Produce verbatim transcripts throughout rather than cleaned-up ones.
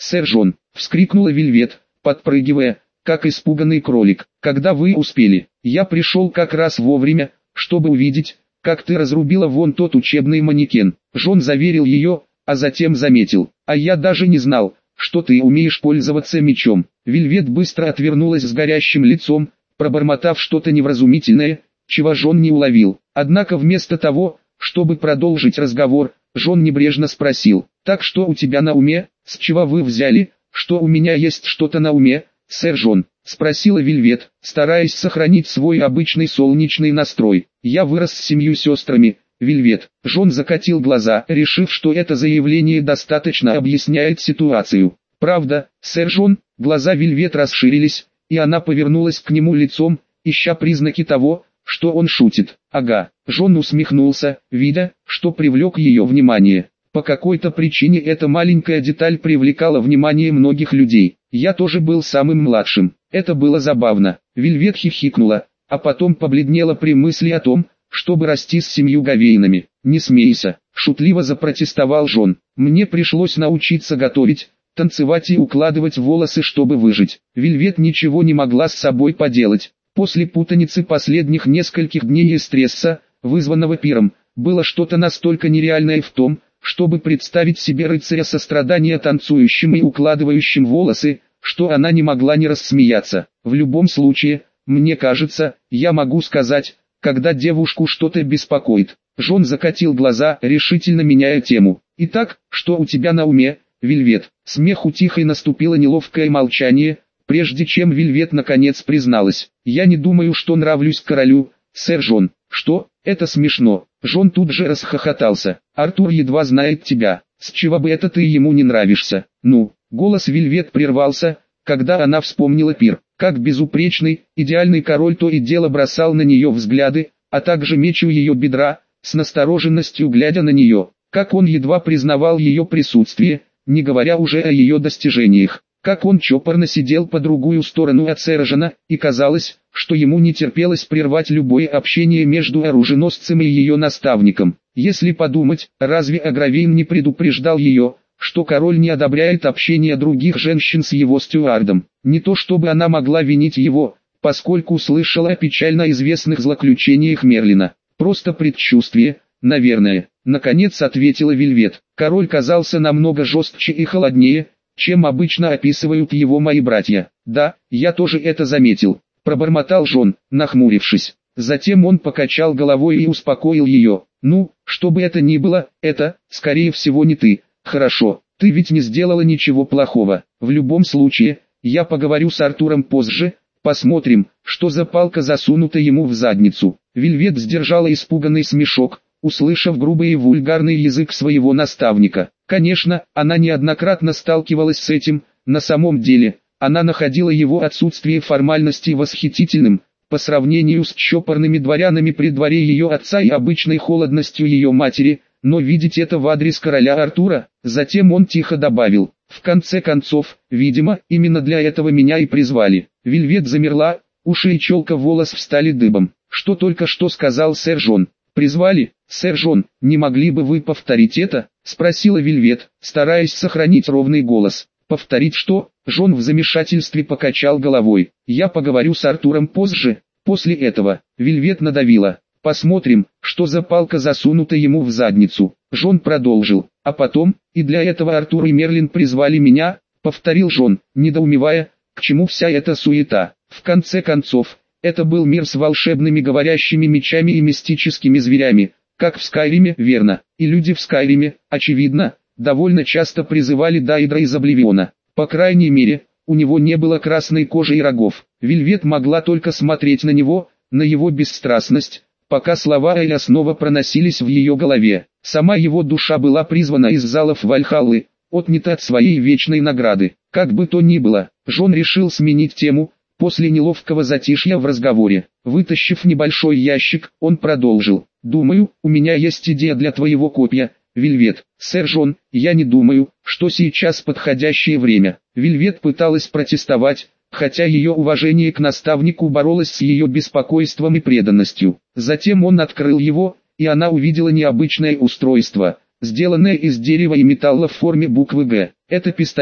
сэр Джон!» — вскрикнула Вельвет, подпрыгивая, как испуганный кролик. «Когда вы успели? Я пришел как раз вовремя, чтобы увидеть, как ты разрубила вон тот учебный манекен». Джон заверил ее, а затем заметил: «А я даже не знал, что ты умеешь пользоваться мечом». Вельвет быстро отвернулась с горящим лицом, пробормотав что-то невразумительное, чего Джон не уловил. Однако вместо того, чтобы продолжить разговор, Джон небрежно спросил: «Так что у тебя на уме? С чего вы взяли, что у меня есть что-то на уме, сэр Джон?» — спросила Вельвет, стараясь сохранить свой обычный солнечный настрой. «Я вырос с семью сестрами, Вельвет». Джон закатил глаза, решив, что это заявление достаточно объясняет ситуацию. «Правда, сэр Джон?» Глаза Вельвет расширились, и она повернулась к нему лицом, ища признаки того, что он шутит. «Ага». Джон усмехнулся, видя, что привлек ее внимание. По какой-то причине эта маленькая деталь привлекала внимание многих людей. «Я тоже был самым младшим». Это было забавно. Вельвет хихикнула, а потом побледнела при мысли о том, чтобы расти с семью говейнами. «Не смейся», — шутливо запротестовал Джон. «Мне пришлось научиться готовить, танцевать и укладывать волосы, чтобы выжить». Вельвет ничего не могла с собой поделать. После путаницы последних нескольких дней и стресса, вызванного пиром, было что-то настолько нереальное в том, чтобы представить себе рыцаря сострадания танцующим и укладывающим волосы, что она не могла не рассмеяться. «В любом случае, мне кажется, я могу сказать, когда девушку что-то беспокоит». Джон закатил глаза, решительно меняя тему. «Итак, что у тебя на уме, Вельвет?» Смех утих и наступило неловкое молчание, прежде чем Вельвет наконец призналась: «Я не думаю, что нравлюсь королю, сэр Джон». «Что? Это смешно». Джон тут же расхохотался. «Артур едва знает тебя. С чего бы это ты ему не нравишься?» «Ну?» Голос Вельвет прервался, когда она вспомнила пир. Как безупречный, идеальный король то и дело бросал на нее взгляды, а также меч у ее бедра, с настороженностью глядя на нее. Как он едва признавал ее присутствие, не говоря уже о ее достижениях. Как он чопорно сидел по другую сторону от сэра Джона, и казалось, что ему не терпелось прервать любое общение между оруженосцем и ее наставником. Если подумать, разве Агравейн не предупреждал ее, что король не одобряет общение других женщин с его стюардом? Не то чтобы она могла винить его, поскольку слышала о печально известных злоключениях Мерлина. Просто предчувствие, наверное. Наконец ответила Вельвет. Король казался намного жестче и холоднее, чем обычно описывают его мои братья. «Да, я тоже это заметил», — пробормотал Джон, нахмурившись. Затем он покачал головой и успокоил ее. «Ну, что бы это ни было, это, скорее всего, не ты. Хорошо, ты ведь не сделала ничего плохого. В любом случае, я поговорю с Артуром позже, посмотрим, что за палка засунута ему в задницу». Вельвет сдержала испуганный смешок, услышав грубый и вульгарный язык своего наставника. Конечно, она неоднократно сталкивалась с этим. На самом деле, она находила его отсутствие формальностей восхитительным, по сравнению с чопорными дворянами при дворе ее отца и обычной холодностью ее матери, но видеть это в адрес короля Артура. Затем он тихо добавил: «В конце концов, видимо, именно для этого меня и призвали». Вельвет замерла, уши и челка волос встали дыбом. «Что только что сказал сэр Джон? Призвали? Сэр Джон, не могли бы вы повторить это?» — спросила Вельвет, стараясь сохранить ровный голос. «Повторить что?» — Джон в замешательстве покачал головой. «Я поговорю с Артуром позже». После этого Вельвет надавила: «Посмотрим, что за палка засунута ему в задницу». Джон продолжил: «А потом, и для этого Артур и Мерлин призвали меня», — повторил Джон, недоумевая, к чему вся эта суета. В конце концов, это был мир с волшебными говорящими мечами и мистическими зверями, как в Скайриме, верно, и люди в Скайриме, очевидно, довольно часто призывали Дайдра из Обливиона. По крайней мере, у него не было красной кожи и рогов. Вельвет могла только смотреть на него, на его бесстрастность, пока слова Эля снова проносились в ее голове. Сама его душа была призвана из залов Вальхаллы, отнята от своей вечной награды. Как бы то ни было, Джон решил сменить тему. После неловкого затишья в разговоре, вытащив небольшой ящик, он продолжил: «Думаю, у меня есть идея для твоего копья, Вельвет». «Сэр Джон, я не думаю, что сейчас подходящее время». Вельвет пыталась протестовать, хотя ее уважение к наставнику боролось с ее беспокойством и преданностью. Затем он открыл его, и она увидела необычное устройство, сделанное из дерева и металла в форме буквы «Г». «Это пистолет»,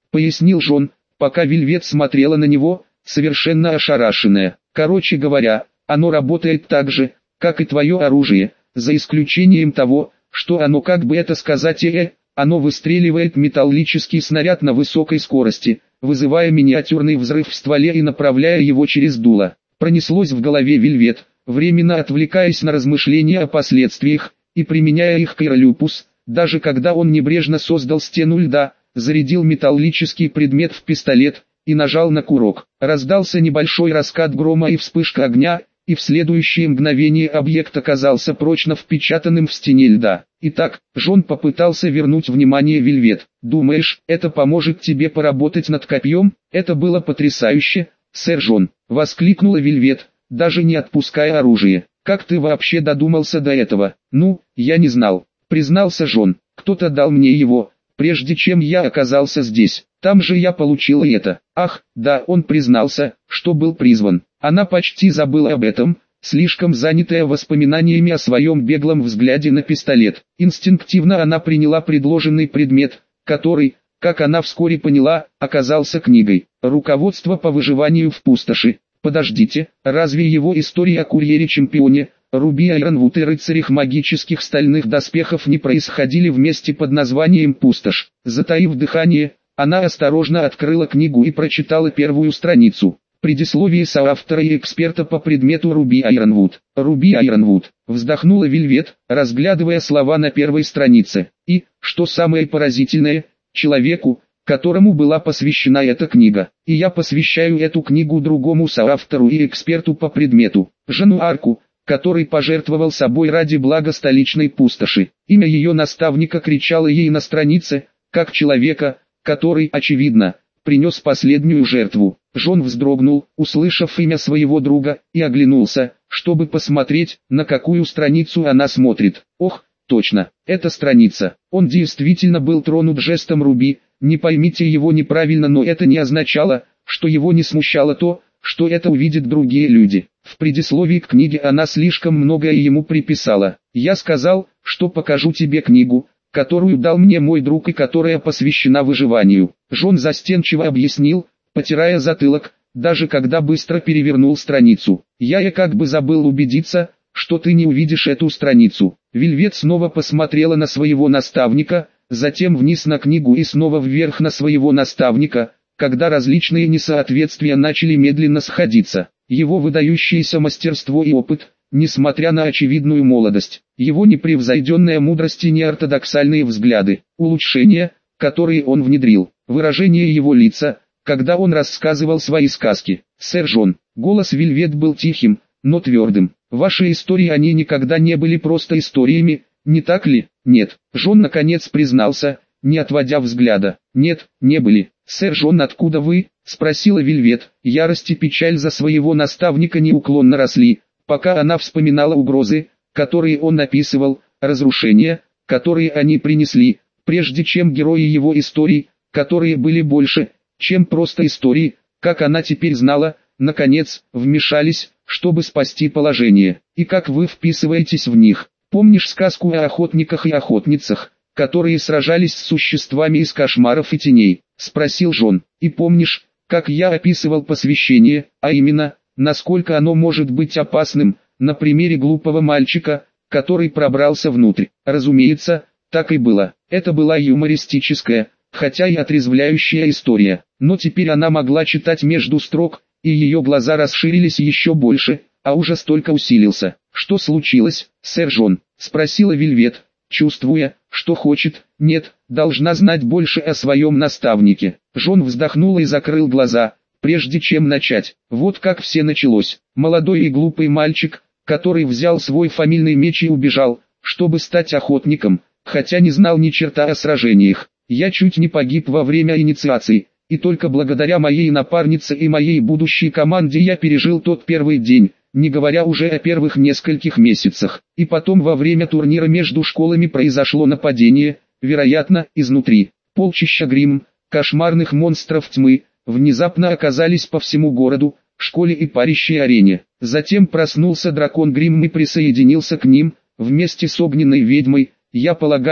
пояснил Джон, пока Вельвет смотрела на него, совершенно ошарашенная. Короче говоря, оно работает так же, как и твое оружие, за исключением того, что оно, как бы это сказать, э, оно выстреливает металлический снаряд на высокой скорости, вызывая миниатюрный взрыв в стволе и направляя его через дуло. Пронеслось в голове Вельвет, временно отвлекаясь на размышления о последствиях, и применяя их к Ирлюпус, даже когда он небрежно создал стену льда, зарядил металлический предмет в пистолет и нажал на курок. Раздался небольшой раскат грома и вспышка огня, и в следующее мгновение объект оказался прочно впечатанным в стене льда. Итак, Джон попытался вернуть внимание Вельвет. «Думаешь, это поможет тебе поработать над копьем?» «Это было потрясающе, сэр Джон», — воскликнула Вельвет, даже не отпуская оружие. «Как ты вообще додумался до этого?» «Ну, я не знал», — признался Джон. «Кто-то дал мне его, прежде чем я оказался здесь. Там же я получил это». «Ах, да», — он признался, что был призван. Она почти забыла об этом, слишком занятая воспоминаниями о своем беглом взгляде на пистолет. Инстинктивно она приняла предложенный предмет, который, как она вскоре поняла, оказался книгой «Руководство по выживанию в пустоши». Подождите, разве его история о курьере-чемпионе, Руби Айронвуд и рыцарях магических стальных доспехов не происходили вместе под названием «Пустошь»? Затаив дыхание, она осторожно открыла книгу и прочитала первую страницу. Предисловие соавтора и эксперта по предмету Руби Айронвуд. Руби Айронвуд. Вздохнула Вельвет, разглядывая слова на первой странице. И, что самое поразительное, человеку, которому была посвящена эта книга. И я посвящаю эту книгу другому соавтору и эксперту по предмету, Жану Арку, который пожертвовал собой ради блага столичной пустоши. Имя ее наставника кричало ей на странице, как человека, который, очевидно, принес последнюю жертву. Джон вздрогнул, услышав имя своего друга, и оглянулся, чтобы посмотреть, на какую страницу она смотрит. Ох, точно, это страница. Он действительно был тронут жестом Руби, не поймите его неправильно, но это не означало, что его не смущало то, что это увидят другие люди. В предисловии к книге она слишком многое ему приписала. «Я сказал, что покажу тебе книгу, которую дал мне мой друг и которая посвящена выживанию». Джон застенчиво объяснил, потирая затылок, даже когда быстро перевернул страницу. «Я и как бы забыл убедиться, что ты не увидишь эту страницу». Вельвет снова посмотрела на своего наставника, затем вниз на книгу и снова вверх на своего наставника, когда различные несоответствия начали медленно сходиться. Его выдающееся мастерство и опыт, несмотря на очевидную молодость, его непревзойденная мудрость и неортодоксальные взгляды, улучшения, которые он внедрил, выражение его лица, когда он рассказывал свои сказки. «Сэр Джон», голос Вельвет был тихим, но твердым, «ваши истории они никогда не были просто историями, не так ли?» «Нет», Джон наконец признался, не отводя взгляда. «Нет, не были». «Сэр Джон, откуда вы?» — спросила Вельвет. Ярость и печаль за своего наставника неуклонно росли, пока она вспоминала угрозы, которые он описывал, разрушения, которые они принесли, прежде чем герои его историй, которые были больше, чем просто истории, как она теперь знала, наконец, вмешались, чтобы спасти положение. «И как вы вписываетесь в них? Помнишь сказку о охотниках и охотницах, которые сражались с существами из кошмаров и теней?» — спросил Джон. «И помнишь, как я описывал посвящение, а именно, насколько оно может быть опасным, на примере глупого мальчика, который пробрался внутрь?» Разумеется, так и было. Это была юмористическая, хотя и отрезвляющая история. Но теперь она могла читать между строк, и ее глаза расширились еще больше, а ужас только усилился. «Что случилось, сэр Джон?» — спросила Вельвет, чувствуя, что хочет, нет, должна знать больше о своем наставнике. Джон вздохнул и закрыл глаза, прежде чем начать. Вот как все началось. Молодой и глупый мальчик, который взял свой фамильный меч и убежал, чтобы стать охотником, хотя не знал ни черта о сражениях. Я чуть не погиб во время инициации, и только благодаря моей напарнице и моей будущей команде я пережил тот первый день, не говоря уже о первых нескольких месяцах. И потом во время турнира между школами произошло нападение, вероятно, изнутри. Полчища грим, кошмарных монстров тьмы, внезапно оказались по всему городу, школе и парящей арене. Затем проснулся дракон Гримм и присоединился к ним, вместе с огненной ведьмой. Я полагаю,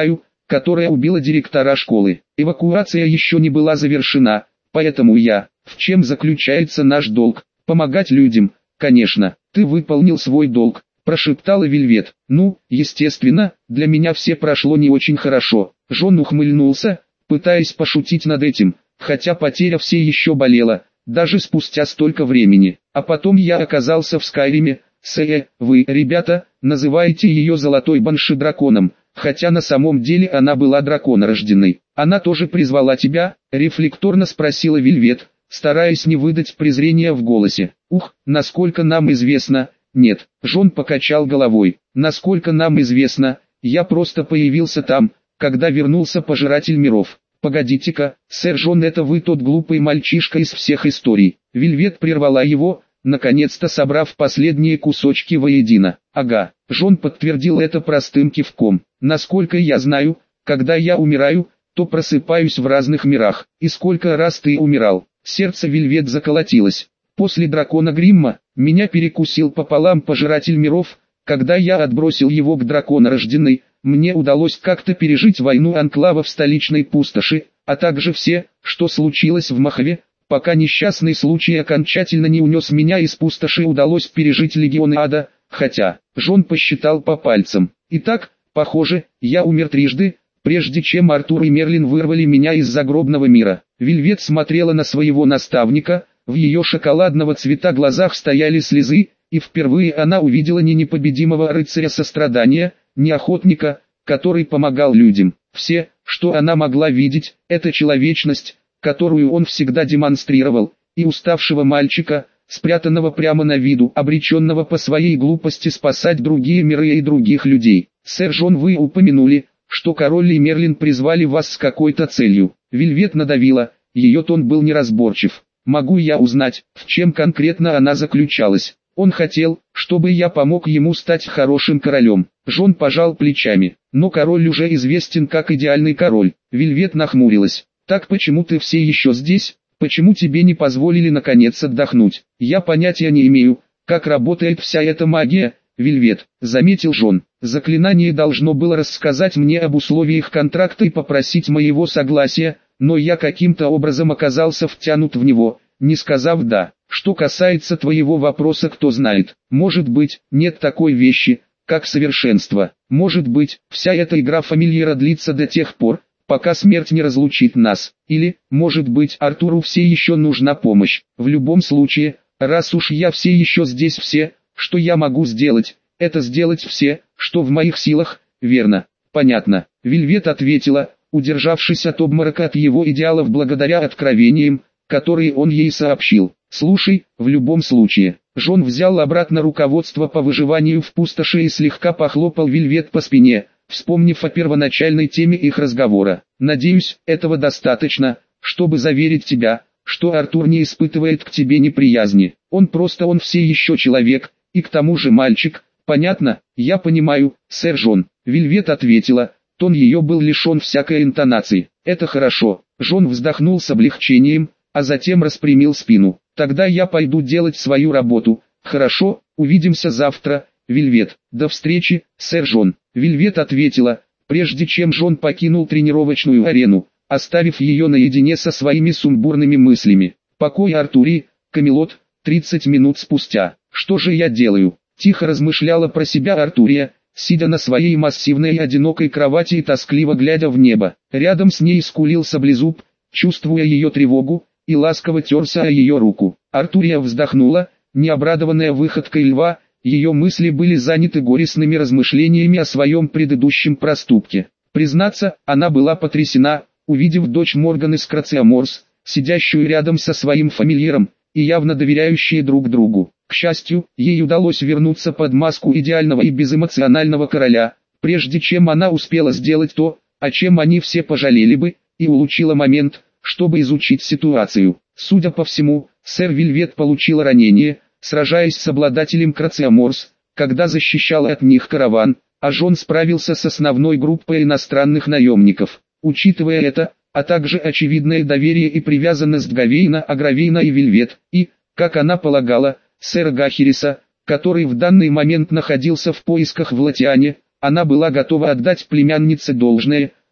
которая убила директора школы. Эвакуация еще не была завершена, поэтому я... В чем заключается наш долг? Помогать людям, конечно. Ты выполнил свой долг, прошептала Вельвет. Ну, естественно, для меня все прошло не очень хорошо. Джон ухмыльнулся, пытаясь пошутить над этим, хотя потеря все еще болела, даже спустя столько времени. А потом я оказался в Скайриме. Сэ, вы, ребята, называете ее золотой банши драконом, хотя на самом деле она была драконорожденной. Она тоже призвала тебя? Рефлекторно спросила Вельвет, стараясь не выдать презрения в голосе. Ух, насколько нам известно, нет. Джон покачал головой. Насколько нам известно, я просто появился там, когда вернулся Пожиратель миров. Погодите-ка, сэр Джон, это вы тот глупый мальчишка из всех историй. Вельвет прервала его, наконец-то собрав последние кусочки воедино. Ага, Джон подтвердил это простым кивком. Насколько я знаю, когда я умираю, то просыпаюсь в разных мирах. И сколько раз ты умирал? Сердце Вельвет заколотилось. После дракона Гримма, меня перекусил пополам Пожиратель миров, когда я отбросил его к драконорожденной, мне удалось как-то пережить войну анклава в столичной пустоши, а также все, что случилось в Махове, пока несчастный случай окончательно не унес меня из пустоши, удалось пережить легионы ада, хотя, Джон посчитал по пальцам. Итак, похоже, я умер трижды, прежде чем Артур и Мерлин вырвали меня из загробного мира. Вельвет смотрела на своего наставника, в ее шоколадного цвета глазах стояли слезы, и впервые она увидела не непобедимого рыцаря сострадания, не охотника, который помогал людям. Все, что она могла видеть, это человечность, которую он всегда демонстрировал, и уставшего мальчика, спрятанного прямо на виду, обреченного по своей глупости спасать другие миры и других людей. Сэр Джон, вы упомянули, что король и Мерлин призвали вас с какой-то целью. Вельвет надавила, ее тон был неразборчив. Могу я узнать, в чем конкретно она заключалась? Он хотел, чтобы я помог ему стать хорошим королем. Джон пожал плечами. Но король уже известен как идеальный король. Вельвет нахмурилась. Так почему ты все еще здесь? Почему тебе не позволили наконец отдохнуть? Я понятия не имею, как работает вся эта магия, Вельвет, заметил Джон. Заклинание должно было рассказать мне об условиях контракта и попросить моего согласия, но я каким-то образом оказался втянут в него, не сказав «да». Что касается твоего вопроса, кто знает, может быть, нет такой вещи, как совершенство. Может быть, вся эта игра фамильяра длится до тех пор, пока смерть не разлучит нас. Или, может быть, Артуру все еще нужна помощь. В любом случае, раз уж я все еще здесь, все, что я могу сделать, это сделать все, что в моих силах, верно? Понятно. Вельвет ответила, удержавшись от обморока от его идеалов благодаря откровениям, которые он ей сообщил. Слушай, в любом случае, Джон взял обратно руководство по выживанию в пустоши и слегка похлопал Вельвет по спине, вспомнив о первоначальной теме их разговора. Надеюсь, этого достаточно, чтобы заверить тебя, что Артур не испытывает к тебе неприязни. Он просто он все еще человек, и к тому же мальчик. Понятно? Я понимаю, сэр Джон. Вельвет ответила, тон ее был лишен всякой интонации. Это хорошо. Джон вздохнул с облегчением, а затем распрямил спину. Тогда я пойду делать свою работу. Хорошо, увидимся завтра, Вельвет. До встречи, сэр Джон. Вельвет ответила, прежде чем Джон покинул тренировочную арену, оставив ее наедине со своими сумбурными мыслями. Покой Артури, Камелот, тридцать минут спустя. Что же я делаю? Тихо размышляла про себя Артурия, сидя на своей массивной и одинокой кровати и тоскливо глядя в небо. Рядом с ней скулил Саблезуб, чувствуя ее тревогу, и ласково терся о ее руку. Артурия вздохнула, необрадованная выходкой льва, ее мысли были заняты горестными размышлениями о своем предыдущем проступке. Признаться, она была потрясена, увидев дочь Морганы Скрациаморс, сидящую рядом со своим фамильяром, и явно доверяющие друг другу. К счастью, ей удалось вернуться под маску идеального и безэмоционального короля, прежде чем она успела сделать то, о чем они все пожалели бы, и улучила момент, чтобы изучить ситуацию. Судя по всему, сэр Вельвет получил ранение, сражаясь с обладателем Крациаморс, когда защищал от них караван, а Джон справился с основной группой иностранных наемников. Учитывая это, а также очевидное доверие и привязанность Гавейна, Агравейна и Вельвет, и, как она полагала, сэра Гахириса, который в данный момент находился в поисках в Латиане, она была готова отдать племяннице должное,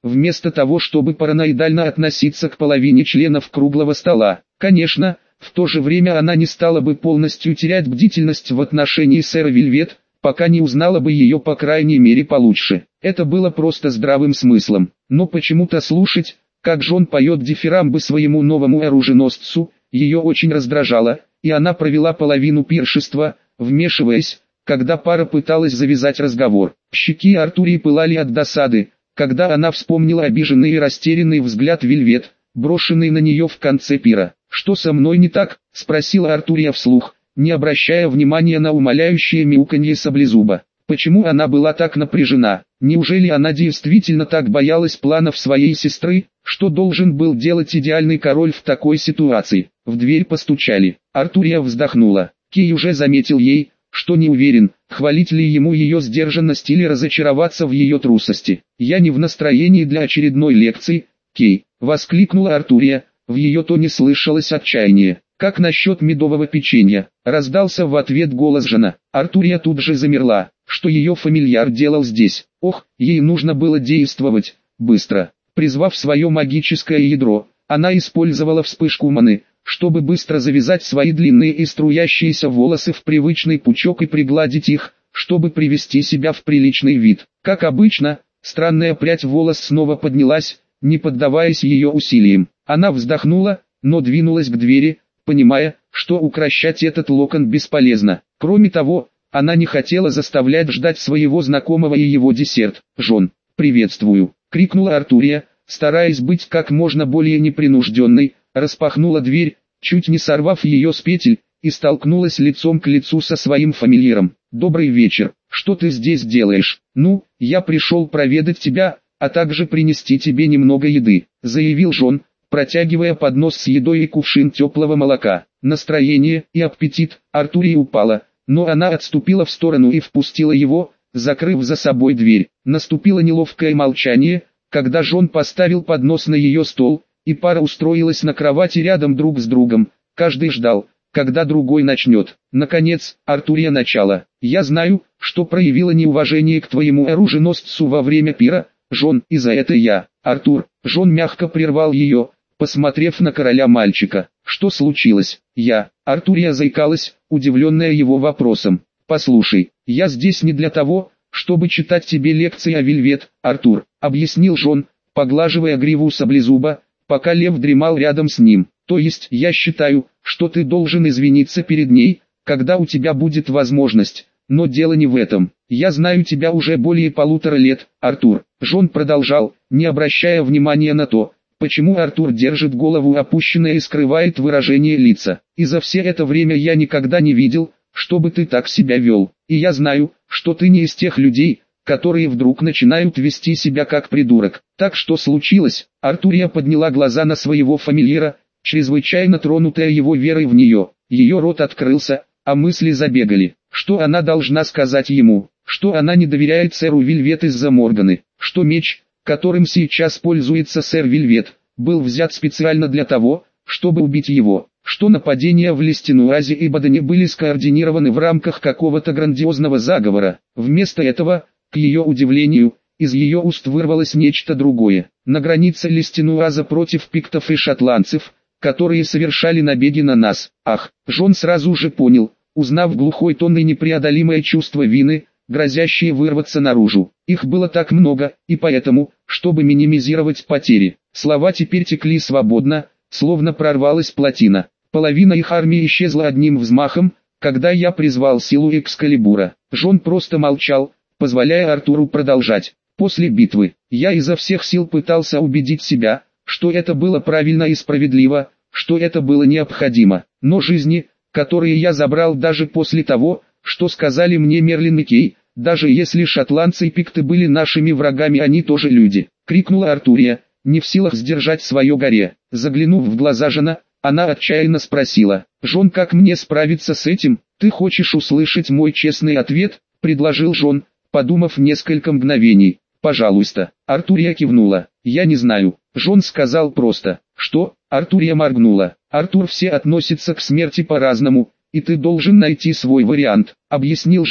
вместо того чтобы параноидально относиться к половине членов круглого стола. Конечно, в то же время она не стала бы полностью терять бдительность в отношении сэра Вельвет, пока не узнала бы ее по крайней мере получше. Это было просто здравым смыслом. Но почему-то слушать, как Джон поет дифирамбы своему новому оруженосцу, ее очень раздражало, и она провела половину пиршества, вмешиваясь, когда пара пыталась завязать разговор. Щеки Артурии пылали от досады, когда она вспомнила обиженный и растерянный взгляд Вельвет, брошенный на нее в конце пира. «Что со мной не так?» – спросила Артурия вслух, не обращая внимания на умоляющее мяуканье саблезуба. Почему она была так напряжена? Неужели она действительно так боялась планов своей сестры, что должен был делать идеальный король в такой ситуации? В дверь постучали. Артурия вздохнула. Кей уже заметил ей, что не уверен, хвалить ли ему ее сдержанность или разочароваться в ее трусости. «Я не в настроении для очередной лекции, Кей», — воскликнула Артурия, в ее тоне слышалось отчаяние. «Как насчет медового печенья?» — раздался в ответ голос Жана. Артурия тут же замерла. Что ее фамильяр делал здесь? Ох, ей нужно было действовать быстро. Призвав свое магическое ядро, она использовала вспышку маны, чтобы быстро завязать свои длинные и струящиеся волосы в привычный пучок и пригладить их, чтобы привести себя в приличный вид. Как обычно, странная прядь волос снова поднялась, не поддаваясь ее усилиям. Она вздохнула, но двинулась к двери, понимая, что укрощать этот локон бесполезно. Кроме того, она не хотела заставлять ждать своего знакомого и его десерт. «Жон, приветствую!» — крикнула Артурия, стараясь быть как можно более непринужденной, распахнула дверь, чуть не сорвав ее с петель, и столкнулась лицом к лицу со своим фамильяром. «Добрый вечер, что ты здесь делаешь?» «Ну, я пришел проведать тебя, а также принести тебе немного еды», — заявил Жон, протягивая поднос с едой и кувшин теплого молока. Настроение и аппетит Артурии упало, но она отступила в сторону и впустила его, закрыв за собой дверь. Наступило неловкое молчание, когда Жон поставил поднос на ее стол, и пара устроилась на кровати рядом друг с другом. Каждый ждал, когда другой начнет. Наконец, Артурия начала. «Я знаю, что проявила неуважение к твоему оруженосцу во время пира, Жон, и за это я». «Артур», Жон мягко прервал ее, посмотрев на короля мальчика. «Что случилось?» «Я». Артурия заикалась, удивленная его вопросом. «Послушай, я здесь не для того, чтобы читать тебе лекции о Вельвет, Артур», объяснил Жон, поглаживая гриву саблезуба, пока лев дремал рядом с ним. «То есть я считаю, что ты должен извиниться перед ней, когда у тебя будет возможность, но дело не в этом. Я знаю тебя уже более полутора лет, Артур». Жон продолжал, не обращая внимания на то, почему Артур держит голову опущенной и скрывает выражение лица. «И за все это время я никогда не видел, чтобы ты так себя вел. И я знаю, что ты не из тех людей, которые вдруг начинают вести себя как придурок. Так что случилось?» Артурия подняла глаза на своего фамильяра, чрезвычайно тронутая его верой в нее. Ее рот открылся, а мысли забегали. Что она должна сказать ему? Что она не доверяет сэру Вельвет из-за Морганы? Что меч, которым сейчас пользуется сэр Вельвет, был взят специально для того, чтобы убить его? Что нападения в Листенуазе и Бадене были скоординированы в рамках какого-то грандиозного заговора? Вместо этого, к ее удивлению, из ее уст вырвалось нечто другое. На границе Листенуаза против пиктов и шотландцев, которые совершали набеги на нас. Ах, Жон сразу же понял, узнав глухой тон и непреодолимое чувство вины, грозящие вырваться наружу. Их было так много, и поэтому, чтобы минимизировать потери, слова теперь текли свободно, словно прорвалась плотина. Половина их армии исчезла одним взмахом, когда я призвал силу Экскалибура. Жон просто молчал, позволяя Артуру продолжать. После битвы, я изо всех сил пытался убедить себя, что это было правильно и справедливо, что это было необходимо. Но жизни, которые я забрал даже после того, что сказали мне Мерлин и Кей, даже если шотландцы и пикты были нашими врагами, они тоже люди, крикнула Артурия, не в силах сдержать свое горе. Заглянув в глаза Жона, она отчаянно спросила: «Жон, как мне справиться с этим?» «Ты хочешь услышать мой честный ответ?» — предложил Жон, подумав несколько мгновений. «Пожалуйста». Артурия кивнула. «Я не знаю». Жон сказал просто. «Что?» Артурия моргнула. «Артур, все относятся к смерти по-разному, и ты должен найти свой вариант», — объяснил Жон.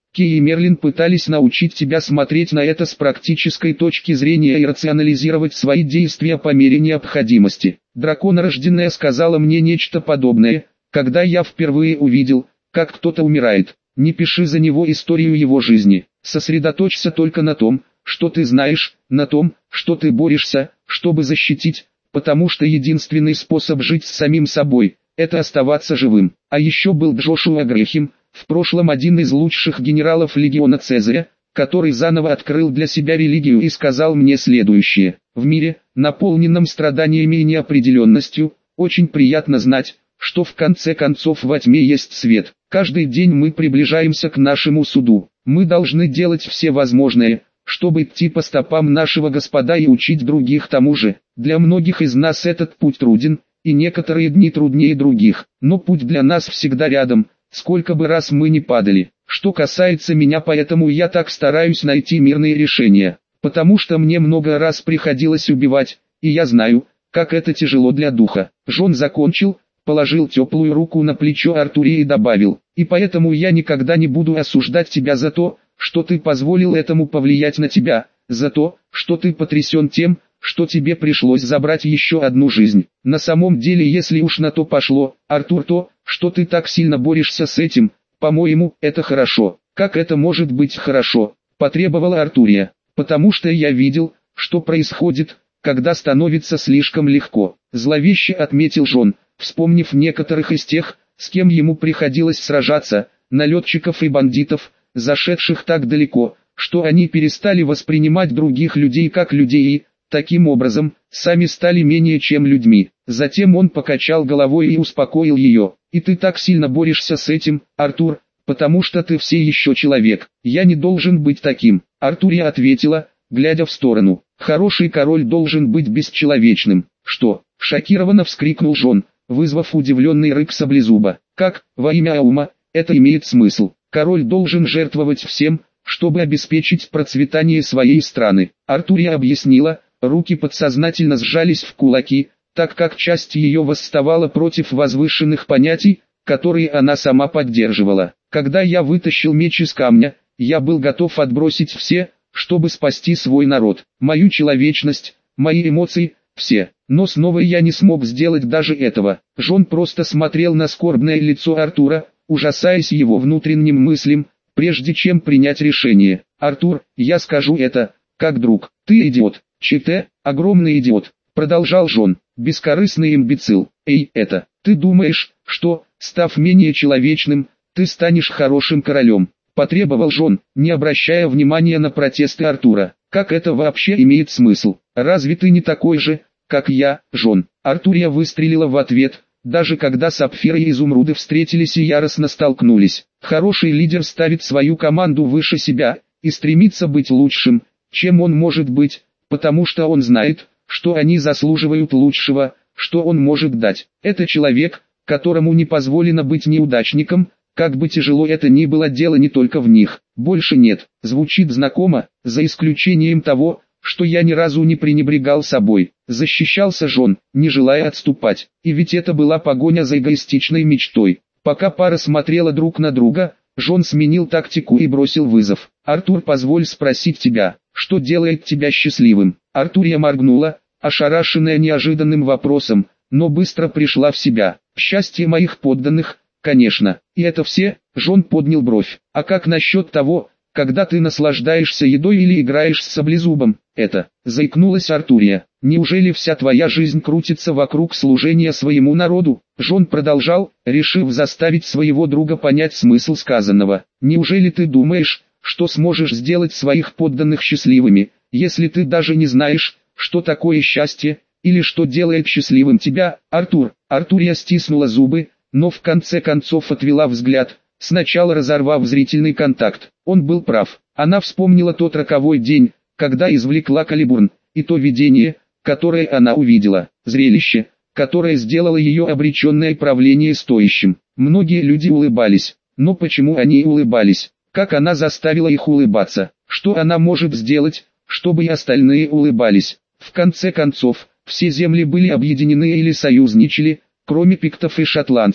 Кей и Мерлин пытались научить тебя смотреть на это с практической точки зрения и рационализировать свои действия по мере необходимости. Драконорожденная сказала мне нечто подобное, когда я впервые увидел, как кто-то умирает. Не пиши за него историю его жизни. Сосредоточься только на том, что ты знаешь, на том, что ты борешься, чтобы защитить, потому что единственный способ жить с самим собой – это оставаться живым. А еще был Джошуа Грэхэм, в прошлом один из лучших генералов легиона Цезаря, который заново открыл для себя религию и сказал мне следующее: в мире, наполненном страданиями и неопределенностью, очень приятно знать, что в конце концов во тьме есть свет. Каждый день мы приближаемся к нашему суду. Мы должны делать все возможное, чтобы идти по стопам нашего Господа и учить других тому же. Для многих из нас этот путь труден, и некоторые дни труднее других, но путь для нас всегда рядом, сколько бы раз мы ни падали. Что касается меня, поэтому я так стараюсь найти мирные решения, потому что мне много раз приходилось убивать, и я знаю, как это тяжело для духа. Джон закончил, положил теплую руку на плечо Артуре и добавил: и поэтому я никогда не буду осуждать тебя за то, что ты позволил этому повлиять на тебя, за то, что ты потрясен тем, что тебе пришлось забрать еще одну жизнь. На самом деле, если уж на то пошло, Артур, то, что ты так сильно борешься с этим, по-моему, это хорошо. Как это может быть хорошо? Потребовала Артурия. Потому что я видел, что происходит, когда становится слишком легко. Зловеще отметил Джон, вспомнив некоторых из тех, с кем ему приходилось сражаться, налетчиков и бандитов, зашедших так далеко, что они перестали воспринимать других людей как людей и, таким образом, сами стали менее чем людьми. Затем он покачал головой и успокоил ее. И ты так сильно борешься с этим, Артур, потому что ты все еще человек. Я не должен быть таким. Артурия ответила, глядя в сторону. Хороший король должен быть бесчеловечным. Что? Шокированно вскрикнул Джон, вызвав удивленный рык саблезуба. Как, во имя Аума, это имеет смысл? Король должен жертвовать всем, чтобы обеспечить процветание своей страны. Артурия объяснила, руки подсознательно сжались в кулаки, так как часть ее восставала против возвышенных понятий, которые она сама поддерживала. Когда я вытащил меч из камня, я был готов отбросить все, чтобы спасти свой народ, мою человечность, мои эмоции, все. Но снова я не смог сделать даже этого. Джон просто смотрел на скорбное лицо Артура, ужасаясь его внутренним мыслям, прежде чем принять решение. «Артур, я скажу это, как друг, ты идиот, Чите, огромный идиот», продолжал Джон, бескорыстный имбецил. «Эй, это, ты думаешь, что, став менее человечным, ты станешь хорошим королем?» Потребовал Джон, не обращая внимания на протесты Артура. «Как это вообще имеет смысл? Разве ты не такой же, как я, Джон?» Артурия выстрелила в ответ, даже когда Сапфир и Изумруды встретились и яростно столкнулись. Хороший лидер ставит свою команду выше себя, и стремится быть лучшим, чем он может быть, потому что он знает, что они заслуживают лучшего, что он может дать. Это человек, которому не позволено быть неудачником, как бы тяжело это ни было, дело не только в них. Больше нет. Звучит знакомо, за исключением того, что я ни разу не пренебрегал собой. Защищался Джон, не желая отступать. И ведь это была погоня за эгоистичной мечтой. Пока пара смотрела друг на друга, Джон сменил тактику и бросил вызов. «Артур, позволь спросить тебя, что делает тебя счастливым?» Артурия моргнула, ошарашенная неожиданным вопросом, но быстро пришла в себя. «Счастье моих подданных, конечно. И это все?» Джон поднял бровь. «А как насчет того, когда ты наслаждаешься едой или играешь с саблезубом?» «Это», заикнулась Артурия. «Неужели вся твоя жизнь крутится вокруг служения своему народу?» Джон продолжал, решив заставить своего друга понять смысл сказанного. «Неужели ты думаешь, что сможешь сделать своих подданных счастливыми, если ты даже не знаешь, что такое счастье, или что делает счастливым тебя, Артур?» Артурия стиснула зубы, но в конце концов отвела взгляд, сначала разорвав зрительный контакт. Он был прав. Она вспомнила тот роковой день, когда извлекла калибурн, и то видение, которое она увидела, зрелище, которое сделало ее обреченное правление стоящим. Многие люди улыбались, но почему они улыбались? Как она заставила их улыбаться? Что она может сделать, чтобы и остальные улыбались? В конце концов, все земли были объединены или союзничали, кроме пиктов и шотландцев.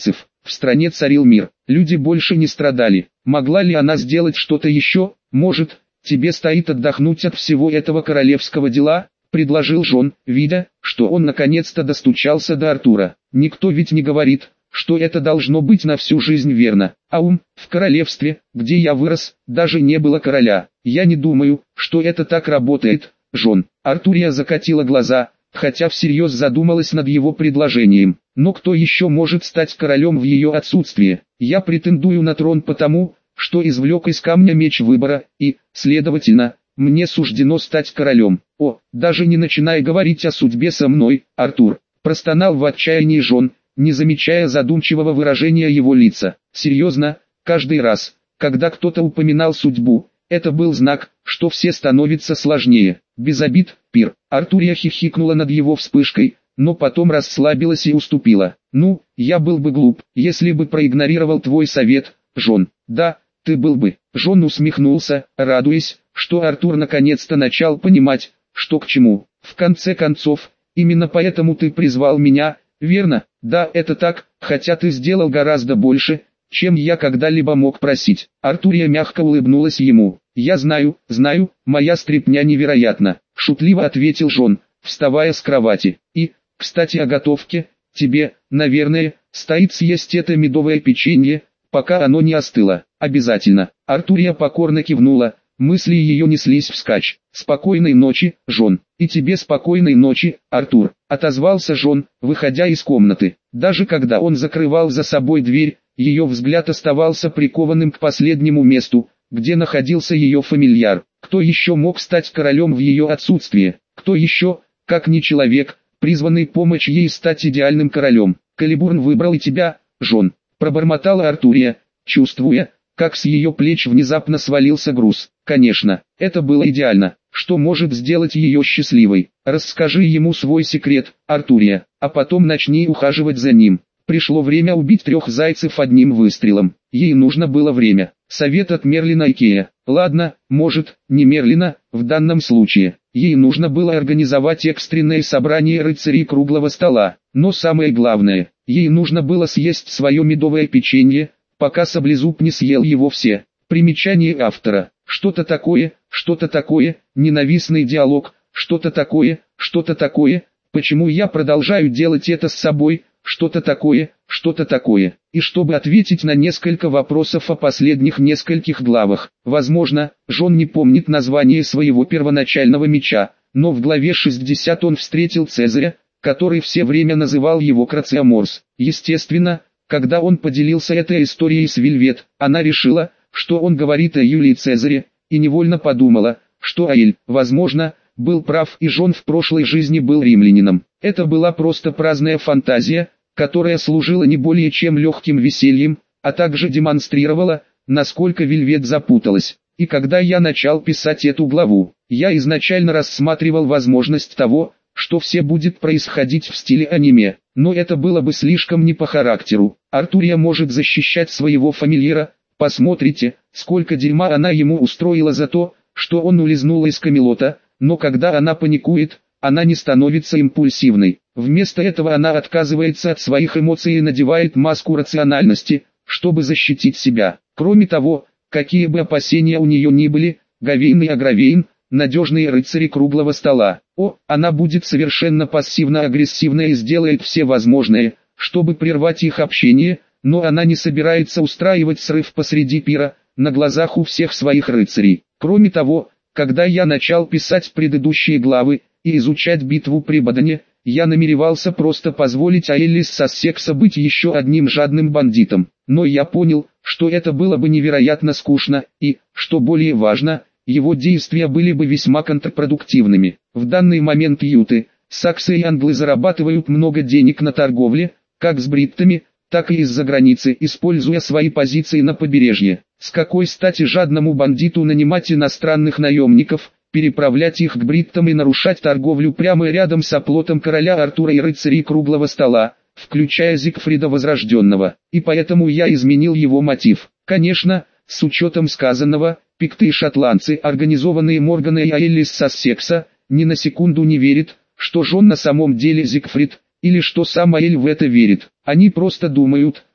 в стране царил мир, люди больше не страдали. Могла ли она сделать что-то еще? Может, тебе стоит отдохнуть от всего этого королевского дела? Предложил Джон, видя, что он наконец-то достучался до Артура. Никто ведь не говорит, что это должно быть на всю жизнь верно. А ум, в королевстве, где я вырос, даже не было короля. Я не думаю, что это так работает, Джон. Артурия закатила глаза, хотя всерьез задумалась над его предложением. Но кто еще может стать королем в ее отсутствие? Я претендую на трон потому, что извлек из камня меч выбора, и, следовательно, мне суждено стать королем. О, даже не начинай говорить о судьбе со мной, Артур, простонал в отчаянии Джон, не замечая задумчивого выражения его лица. Серьезно, каждый раз, когда кто-то упоминал судьбу, это был знак, что все становится сложнее. Без обид, Пир. Артурия хихикнула над его вспышкой, но потом расслабилась и уступила. Ну, я был бы глуп, если бы проигнорировал твой совет, Джон. Да, ты был бы. Джон усмехнулся, радуясь, что Артур наконец-то начал понимать, что к чему. В конце концов, именно поэтому ты призвал меня, верно? Да, это так, хотя ты сделал гораздо больше, чем я когда-либо мог просить. Артурия мягко улыбнулась ему. Я знаю, знаю, моя стряпня невероятна, шутливо ответил Джон, вставая с кровати. И, кстати, о готовке, тебе, наверное, стоит съесть это медовое печенье, пока оно не остыло. Обязательно. Артурия покорно кивнула, мысли ее неслись вскачь. Спокойной ночи, Джон. И тебе спокойной ночи, Артур, отозвался Джон, выходя из комнаты. Даже когда он закрывал за собой дверь, ее взгляд оставался прикованным к последнему месту, где находился ее фамильяр. Кто еще мог стать королем в ее отсутствие? Кто еще, как не человек, призванный помочь ей стать идеальным королем? Калибурн выбрал и тебя, Джон, пробормотала Артурия, чувствуя, как с ее плеч внезапно свалился груз. Конечно, это было идеально. Что может сделать ее счастливой? Расскажи ему свой секрет, Артурия, а потом начни ухаживать за ним. Пришло время убить трех зайцев одним выстрелом. Ей нужно было время. Совет от Мерлина Икея. Ладно, может, не Мерлина, в данном случае. Ей нужно было организовать экстренное собрание рыцарей круглого стола. Но самое главное, ей нужно было съесть свое медовое печенье, пока саблезуб не съел его все. Примечание автора. Что-то такое, что-то такое, ненавистный диалог, что-то такое, что-то такое, почему я продолжаю делать это с собой, что-то такое, что-то такое. И чтобы ответить на несколько вопросов о последних нескольких главах, возможно, Джон не помнит название своего первоначального меча, но в главе шестьдесят он встретил Цезаря, который все время называл его Крациоморс. Естественно, когда он поделился этой историей с Вельвет, она решила, что он говорит о Юлии Цезаре, и невольно подумала, что Аэль, возможно, был прав и Джон в прошлой жизни был римлянином. Это была просто праздная фантазия, которая служила не более чем легким весельем, а также демонстрировала, насколько Вельвет запуталась. И когда я начал писать эту главу, я изначально рассматривал возможность того, что все будет происходить в стиле аниме, но это было бы слишком не по характеру. Артурия может защищать своего фамильяра, посмотрите, сколько дерьма она ему устроила за то, что он улизнул из Камелота, но когда она паникует, она не становится импульсивной. Вместо этого она отказывается от своих эмоций и надевает маску рациональности, чтобы защитить себя. Кроме того, какие бы опасения у нее ни были, Гавейн и Агравейн – надежные рыцари круглого стола. О, она будет совершенно пассивно-агрессивна и сделает все возможное, чтобы прервать их общение, но она не собирается устраивать срыв посреди пира, на глазах у всех своих рыцарей. Кроме того, когда я начал писать предыдущие главы и изучать битву при Бадоне, я намеревался просто позволить Аэлле из Сассекса быть еще одним жадным бандитом. Но я понял, что это было бы невероятно скучно, и, что более важно, его действия были бы весьма контрпродуктивными. В данный момент юты, саксы и англы зарабатывают много денег на торговле, как с бриттами, так и из-за границы, используя свои позиции на побережье. С какой стати жадному бандиту нанимать иностранных наемников, переправлять их к бриттам и нарушать торговлю прямо рядом с оплотом короля Артура и рыцарей круглого стола, включая Зигфрида Возрожденного, и поэтому я изменил его мотив. Конечно, с учетом сказанного, пикты и шотландцы, организованные Морганом и Аэлли из Сассекса, ни на секунду не верят, что Джон на самом деле Зигфрид, или что сам Аэль в это верит. Они просто думают,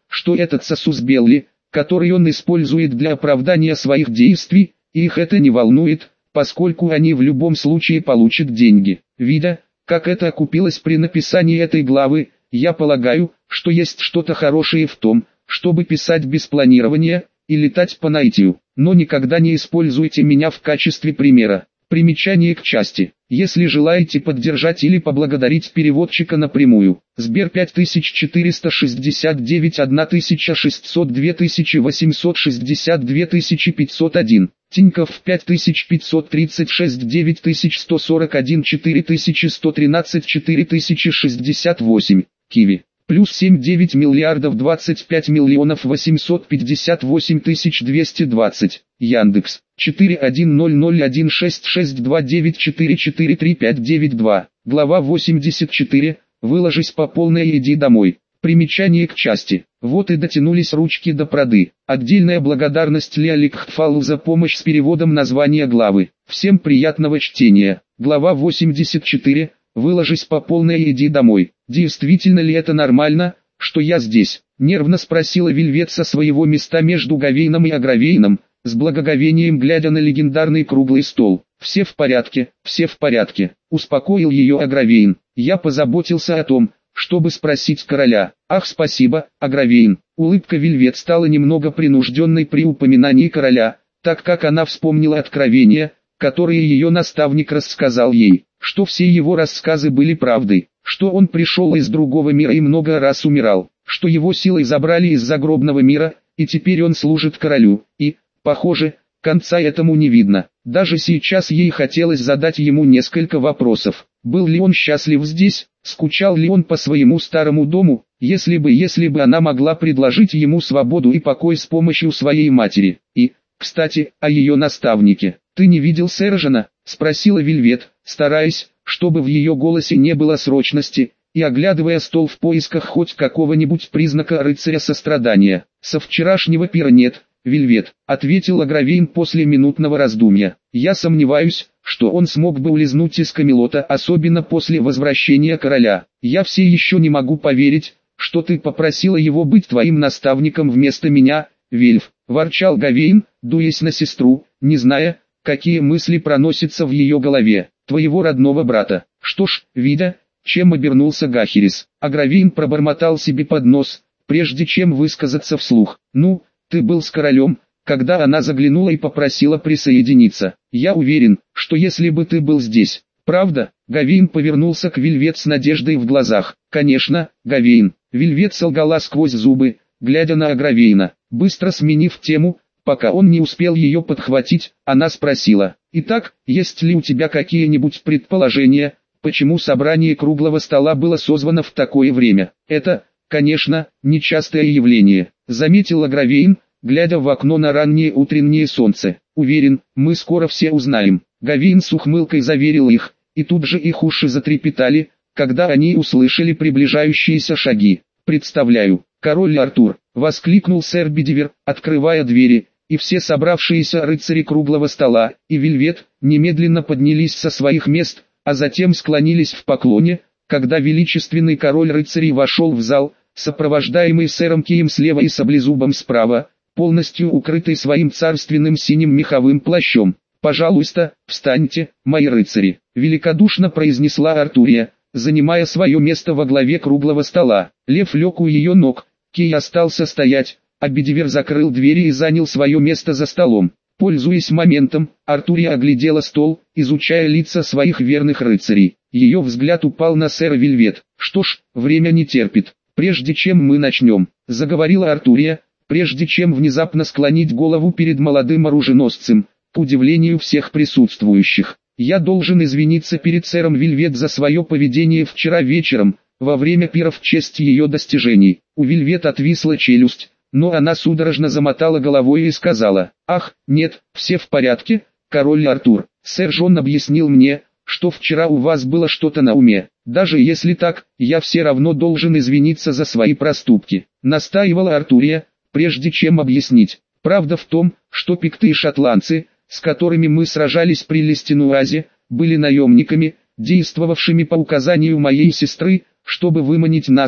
что этот сосуд Белли, который он использует для оправдания своих действий, их это не волнует, поскольку они в любом случае получат деньги. Видя, как это окупилось при написании этой главы, я полагаю, что есть что-то хорошее в том, чтобы писать без планирования и летать по наитию, но никогда не используйте меня в качестве примера. Примечание к части. Если желаете поддержать или поблагодарить переводчика напрямую, Сбер пять тысяч четыреста шестьдесят девять тысяча шестьсот два восемьсот шестьдесят два пятьсот один, Тинькофф пять тысяч пятьсот тридцать шесть девять сто сорок один четыре сто тринадцать четыре шестьдесят восемь, Киви. Плюс семь девять миллиардов двадцать пять миллионов восемьсот пятьдесят восемь тысяч двести двадцать. Яндекс. четыре один ноль ноль один шесть шесть два девять четыре четыре три пять девять два. Глава восемьдесят четыре. Выложись по полной и иди домой. Примечание к части. Вот и дотянулись ручки до проды. Отдельная благодарность Лиали Кхфалу за помощь с переводом названия главы. Всем приятного чтения. Глава восемьдесят четыре. Выложись по полной и иди домой. Действительно ли это нормально, что я здесь? Нервно спросила Вельвет со своего места между Гавейном и Агравейном, с благоговением глядя на легендарный круглый стол. Все в порядке, все в порядке. Успокоил ее Агравейн. Я позаботился о том, чтобы спросить короля. Ах, спасибо, Агравейн. Улыбка Вельвет стала немного принужденной при упоминании короля, так как она вспомнила откровения, которые ее наставник рассказал ей, что все его рассказы были правдой, что он пришел из другого мира и много раз умирал, что его силой забрали из загробного мира, и теперь он служит королю, и, похоже, конца этому не видно. Даже сейчас ей хотелось задать ему несколько вопросов. Был ли он счастлив здесь, скучал ли он по своему старому дому, если бы если бы она могла предложить ему свободу и покой с помощью своей матери. И, кстати, о ее наставнике. «Ты не видел Сержана?» — спросила Вельвет, стараясь, чтобы в ее голосе не было срочности, и оглядывая стол в поисках хоть какого-нибудь признака рыцаря сострадания. «Со вчерашнего пира нет, Вельвет», — ответил Агравейн после минутного раздумья. «Я сомневаюсь, что он смог бы улизнуть из Камелота, особенно после возвращения короля. Я все еще не могу поверить, что ты попросила его быть твоим наставником вместо меня, Вельф», — ворчал Гавейн, дуясь на сестру, не зная, какие мысли проносятся в ее голове. «Твоего родного брата». Что ж, видя, чем обернулся Гахерис, Агравейн пробормотал себе под нос, прежде чем высказаться вслух. «Ну, ты был с королем, когда она заглянула и попросила присоединиться. Я уверен, что если бы ты был здесь». «Правда?» Гавейн повернулся к Вельвет с надеждой в глазах. «Конечно, Гавейн». Вельвет солгала сквозь зубы, глядя на Агравейна. Быстро сменив тему, пока он не успел ее подхватить, она спросила: «Итак, есть ли у тебя какие-нибудь предположения, почему собрание круглого стола было созвано в такое время?» «Это, конечно, нечастое явление», — заметил Агравейн, глядя в окно на раннее утреннее солнце. «Уверен, мы скоро все узнаем». Гавейн с ухмылкой заверил их, и тут же их уши затрепетали, когда они услышали приближающиеся шаги. «Представляю, король Артур!» — воскликнул сэр Бедивер, открывая двери, и все собравшиеся рыцари круглого стола и Вельвет немедленно поднялись со своих мест, а затем склонились в поклоне, когда величественный король рыцарей вошел в зал, сопровождаемый сэром Кием слева и Саблезубом справа, полностью укрытый своим царственным синим меховым плащом. «Пожалуйста, встаньте, мои рыцари», — великодушно произнесла Артурия, занимая свое место во главе круглого стола. Лев лег у ее ног, Кий остался стоять, а Бедивер закрыл двери и занял свое место за столом. Пользуясь моментом, Артурия оглядела стол, изучая лица своих верных рыцарей. Ее взгляд упал на сэра Вельвет. «Что ж, время не терпит. Прежде чем мы начнем», — заговорила Артурия, прежде чем внезапно склонить голову перед молодым оруженосцем, к удивлению всех присутствующих. «Я должен извиниться перед сэром Вельвет за свое поведение вчера вечером, во время пира в честь ее достижений». У Вельвет отвисла челюсть, но она судорожно замотала головой и сказала: «Ах, нет, все в порядке, король Артур. Сэр Джон объяснил мне, что вчера у вас было что-то на уме. Даже если так, я все равно должен извиниться за свои проступки», — настаивала Артурия, прежде чем объяснить. «Правда в том, что пикты и шотландцы, с которыми мы сражались при Лестенуазе, были наемниками, действовавшими по указанию моей сестры, чтобы выманить нас,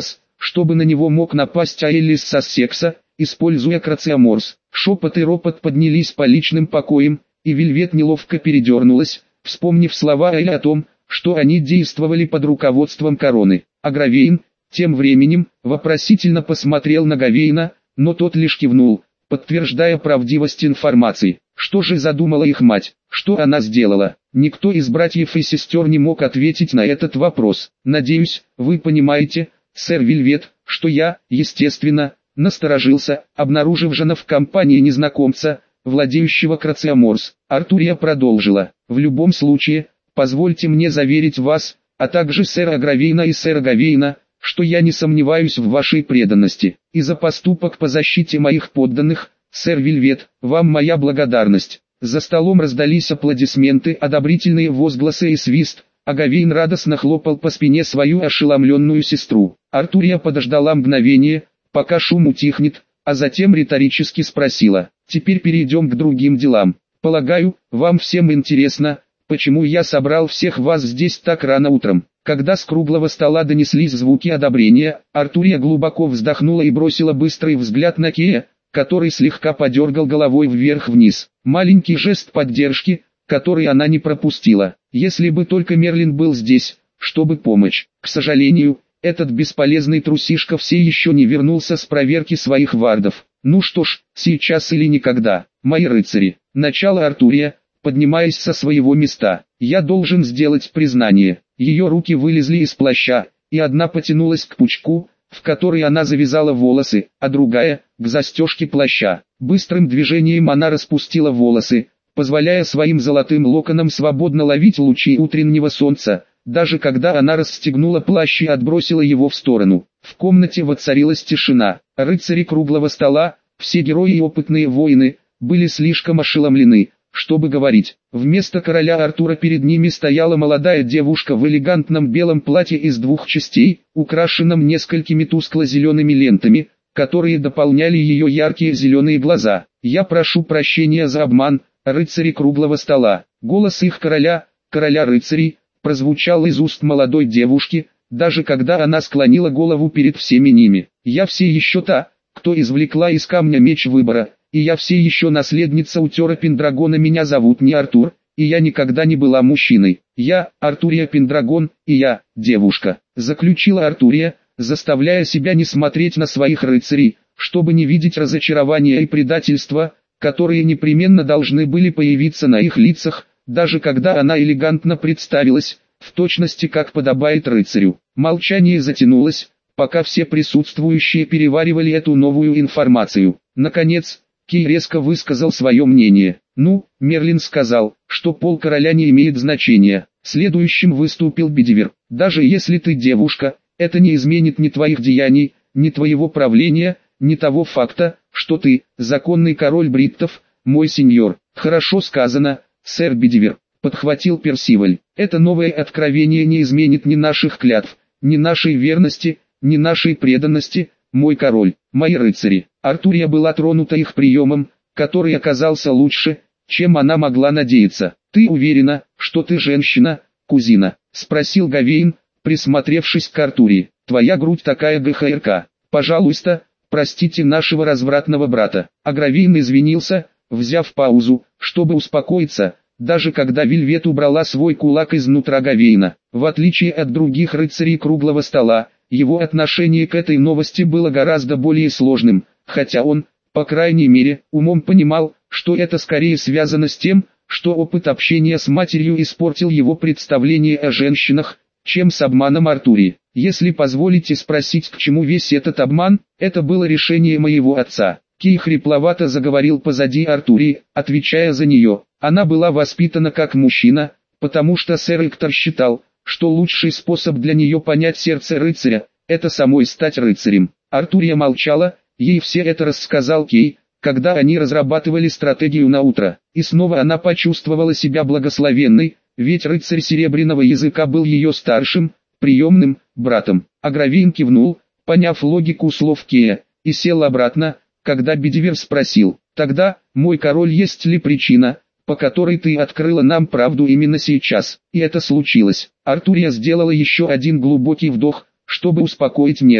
чтобы на него мог напасть Аэлис Сассекса, используя Крациоморс. Шепот и ропот поднялись по личным покоям, и Вельвет неловко передернулась, вспомнив слова Эль о том, что они действовали под руководством короны. А Гравейн, тем временем, вопросительно посмотрел на Гавейна, но тот лишь кивнул, подтверждая правдивость информации. Что же задумала их мать? Что она сделала? Никто из братьев и сестер не мог ответить на этот вопрос. Надеюсь, вы понимаете, сэр Вельвет, что я, естественно, насторожился, обнаружив Жана в компании незнакомца, владеющего Крациоморс. Артурия продолжила. В любом случае, позвольте мне заверить вас, а также сэра Гравейна и сэра Гавейна, что я не сомневаюсь в вашей преданности. И за поступок по защите моих подданных, сэр Вельвет, вам моя благодарность. За столом раздались аплодисменты, одобрительные возгласы и свист, а Гавейн радостно хлопал по спине свою ошеломленную сестру. Артурия подождала мгновение, пока шум утихнет, а затем риторически спросила: «Теперь перейдем к другим делам. Полагаю, вам всем интересно, почему я собрал всех вас здесь так рано утром». Когда с круглого стола донеслись звуки одобрения, Артурия глубоко вздохнула и бросила быстрый взгляд на Кея, который слегка подергал головой вверх-вниз. Маленький жест поддержки, который она не пропустила. Если бы только Мерлин был здесь, чтобы помочь. К сожалению, этот бесполезный трусишка все еще не вернулся с проверки своих вардов. Ну что ж, сейчас или никогда. Мои рыцари. Начало Артурия, поднимаясь со своего места. Я должен сделать признание. Ее руки вылезли из плаща, и одна потянулась к пучку, в который она завязала волосы, а другая – к застежке плаща. Быстрым движением она распустила волосы, позволяя своим золотым локонам свободно ловить лучи утреннего солнца, даже когда она расстегнула плащ и отбросила его в сторону. В комнате воцарилась тишина. Рыцари круглого стола, все герои и опытные воины, были слишком ошеломлены, чтобы говорить. Вместо короля Артура перед ними стояла молодая девушка в элегантном белом платье из двух частей, украшенном несколькими тускло-зелеными лентами, которые дополняли ее яркие зеленые глаза. «Я прошу прощения за обман, рыцари круглого стола». Голос их короля, короля рыцарей, прозвучал из уст молодой девушки, даже когда она склонила голову перед всеми ними. «Я все еще та, кто извлекла из камня меч выбора, и я все еще наследница Утера Пендрагона. Меня зовут не Артур, и я никогда не была мужчиной. Я, Артурия Пендрагон, и я, девушка», заключила Артурия, заставляя себя не смотреть на своих рыцарей, чтобы не видеть разочарования и предательства, которые непременно должны были появиться на их лицах, даже когда она элегантно представилась, в точности как подобает рыцарю. Молчание затянулось, пока все присутствующие переваривали эту новую информацию. Наконец, Кей резко высказал свое мнение. «Ну, Мерлин сказал, что пол короля не имеет значения». Следующим выступил Бедивер. «Даже если ты девушка, это не изменит ни твоих деяний, ни твоего правления, ни того факта, что ты, законный король бриттов, мой сеньор». «Хорошо сказано, сэр Бедивер», — подхватил Персиваль. «Это новое откровение не изменит ни наших клятв, ни нашей верности, ни нашей преданности, мой король, мои рыцари». Артурия была тронута их приемом, который оказался лучше, чем она могла надеяться. «Ты уверена, что ты женщина, кузина?» — спросил Гавейн, присмотревшись к Артурии. «Твоя грудь такая ГХРК. Пожалуйста, простите нашего развратного брата». А Гавейн извинился, взяв паузу, чтобы успокоиться, даже когда Вельвет убрала свой кулак изнутра Гавейна. В отличие от других рыцарей круглого стола, его отношение к этой новости было гораздо более сложным, хотя он, по крайней мере, умом понимал, что это скорее связано с тем, что опыт общения с матерью испортил его представление о женщинах, чем с обманом Артурии. «Если позволите спросить, к чему весь этот обман, это было решение моего отца». Кей хрипловато заговорил позади Артурии, отвечая за нее. Она была воспитана как мужчина, потому что сэр Эктор считал, что лучший способ для нее понять сердце рыцаря – это самой стать рыцарем. Артурия молчала, ей все это рассказал Кей, когда они разрабатывали стратегию на утро. И снова она почувствовала себя благословенной, ведь рыцарь Серебряного Языка был ее старшим, приемным, братом. А Гравейн кивнул, поняв логику слов Кея, и сел обратно, когда Бедивер спросил: «Тогда, мой король, есть ли причина, по которой ты открыла нам правду именно сейчас?» И это случилось. Артурия сделала еще один глубокий вдох, чтобы успокоить нервы.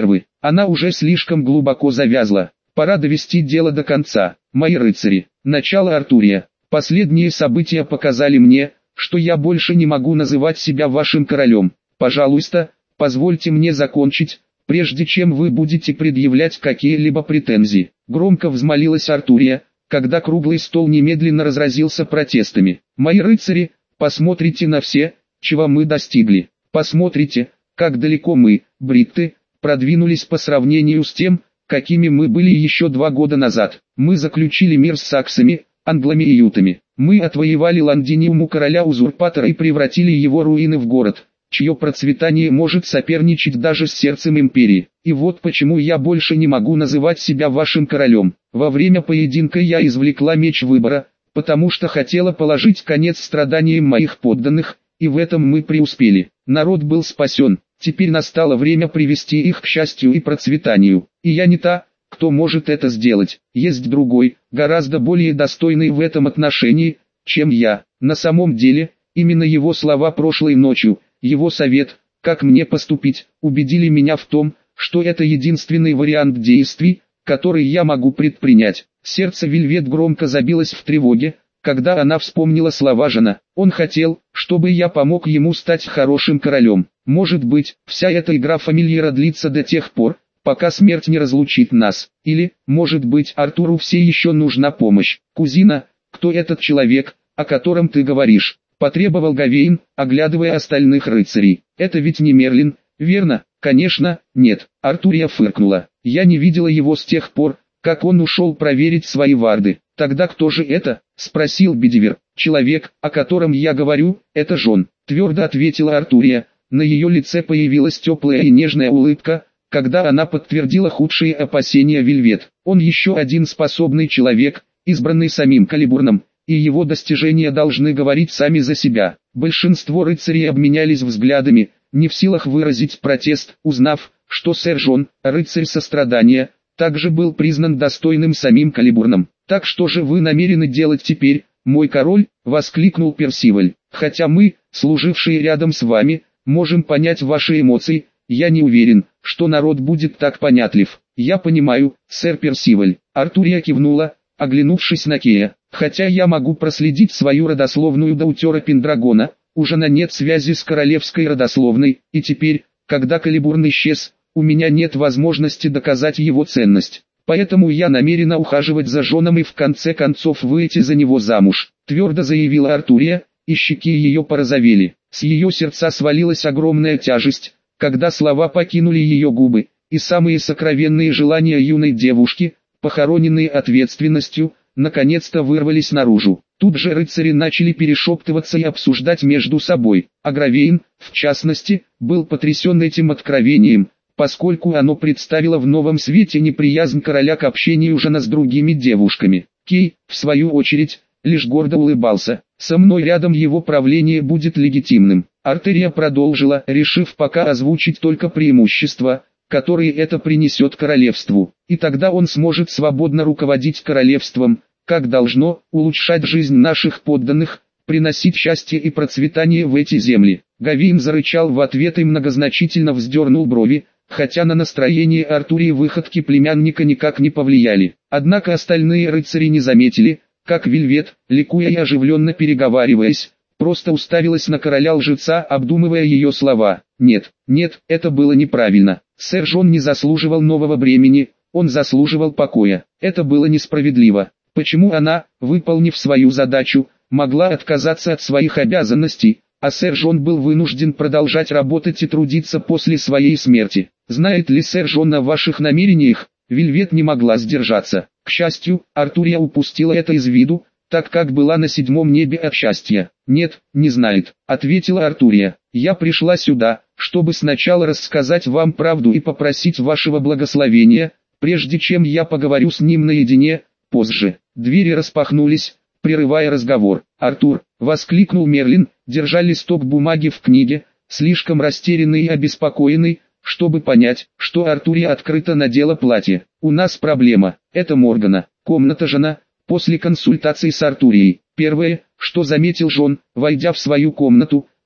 Она уже слишком глубоко завязла. Пора довести дело до конца. Мои рыцари. Начало Артурия. Последние события показали мне, что я больше не могу называть себя вашим королем. Пожалуйста, позвольте мне закончить, прежде чем вы будете предъявлять какие-либо претензии. Громко взмолилась Артурия, когда круглый стол немедленно разразился протестами. Мои рыцари, посмотрите на все, чего мы достигли. Посмотрите, как далеко мы, бритты, продвинулись по сравнению с тем, какими мы были еще два года назад. Мы заключили мир с саксами, англами и ютами. Мы отвоевали Лондиниум у короля-узурпатора и превратили его руины в город, чье процветание может соперничать даже с сердцем империи. И вот почему я больше не могу называть себя вашим королем. Во время поединка я извлекла меч выбора, потому что хотела положить конец страданиям моих подданных, и в этом мы преуспели. Народ был спасен, теперь настало время привести их к счастью и процветанию. И я не та, кто может это сделать. Есть другой, гораздо более достойный в этом отношении, чем я. На самом деле, именно его слова прошлой ночью, его совет, как мне поступить, убедили меня в том, что это единственный вариант действий, который я могу предпринять. Сердце Вельвет громко забилось в тревоге, когда она вспомнила слова Жана. Он хотел, чтобы я помог ему стать хорошим королем. Может быть, вся эта игра фамильяра длится до тех пор, пока смерть не разлучит нас. Или, может быть, Артуру все еще нужна помощь. Кузина, кто этот человек, о котором ты говоришь? Потребовал Гавейн, оглядывая остальных рыцарей. Это ведь не Мерлин, верно? Конечно, нет. Артурия фыркнула. Я не видела его с тех пор, как он ушел проверить свои варды. Тогда кто же это? Спросил Бедивер. Человек, о котором я говорю, это Жон. Твердо ответила Артурия. На ее лице появилась теплая и нежная улыбка, когда она подтвердила худшие опасения Вельвет. Он еще один способный человек, избранный самим Калибурном, и его достижения должны говорить сами за себя. Большинство рыцарей обменялись взглядами, не в силах выразить протест, узнав, что сэр Жон, рыцарь сострадания, также был признан достойным самим Калибурном. «Так что же вы намерены делать теперь, мой король?» — воскликнул Персиваль. «Хотя мы, служившие рядом с вами, можем понять ваши эмоции, я не уверен, что народ будет так понятлив». «Я понимаю, сэр Персиваль». Артурия кивнула, оглянувшись на Кея. «Хотя я могу проследить свою родословную до утера Пендрагона, у Жана нет связи с королевской родословной, и теперь, когда Калибурн исчез, у меня нет возможности доказать его ценность. Поэтому я намерена ухаживать за Жоном и в конце концов выйти за него замуж», — твердо заявила Артурия, и щеки ее порозовели. С ее сердца свалилась огромная тяжесть, когда слова покинули ее губы, и самые сокровенные желания юной девушки, похороненные ответственностью, наконец-то вырвались наружу. Тут же рыцари начали перешептываться и обсуждать между собой. Агравейн, в частности, был потрясен этим откровением, поскольку оно представило в новом свете неприязнь короля к общению Жана с другими девушками. Кей, в свою очередь, лишь гордо улыбался. «Со мной рядом его правление будет легитимным». Артерия продолжила, решив пока озвучить только преимущества, которые это принесет королевству. И тогда он сможет свободно руководить королевством, как должно, улучшать жизнь наших подданных, приносить счастье и процветание в эти земли. Гавейн зарычал в ответ и многозначительно вздернул брови, хотя на настроение Артурии выходки племянника никак не повлияли. Однако остальные рыцари не заметили, как Вельвет, ликуя и оживленно переговариваясь, просто уставилась на короля-лжеца, обдумывая ее слова. Нет, нет, это было неправильно. Сэр Жон не заслуживал нового бремени, он заслуживал покоя. Это было несправедливо. Почему она, выполнив свою задачу, могла отказаться от своих обязанностей, а сэр Жон был вынужден продолжать работать и трудиться после своей смерти? Знает ли сэр Жон о ваших намерениях? Вельвет не могла сдержаться. К счастью, Артурия упустила это из виду, так как была на седьмом небе от счастья. «Нет, не знает», — ответила Артурия. «Я пришла сюда, чтобы сначала рассказать вам правду и попросить вашего благословения, прежде чем я поговорю с ним наедине, позже». Двери распахнулись, прерывая разговор. «Артур!» — воскликнул Мерлин, держа листок бумаги в книге, слишком растерянный и обеспокоенный, чтобы понять, что Артурия открыто надела платье. «У нас проблема. Это Моргана, комната Жона». После консультации с Артурией, первое, что заметил Жон, войдя в свою комнату,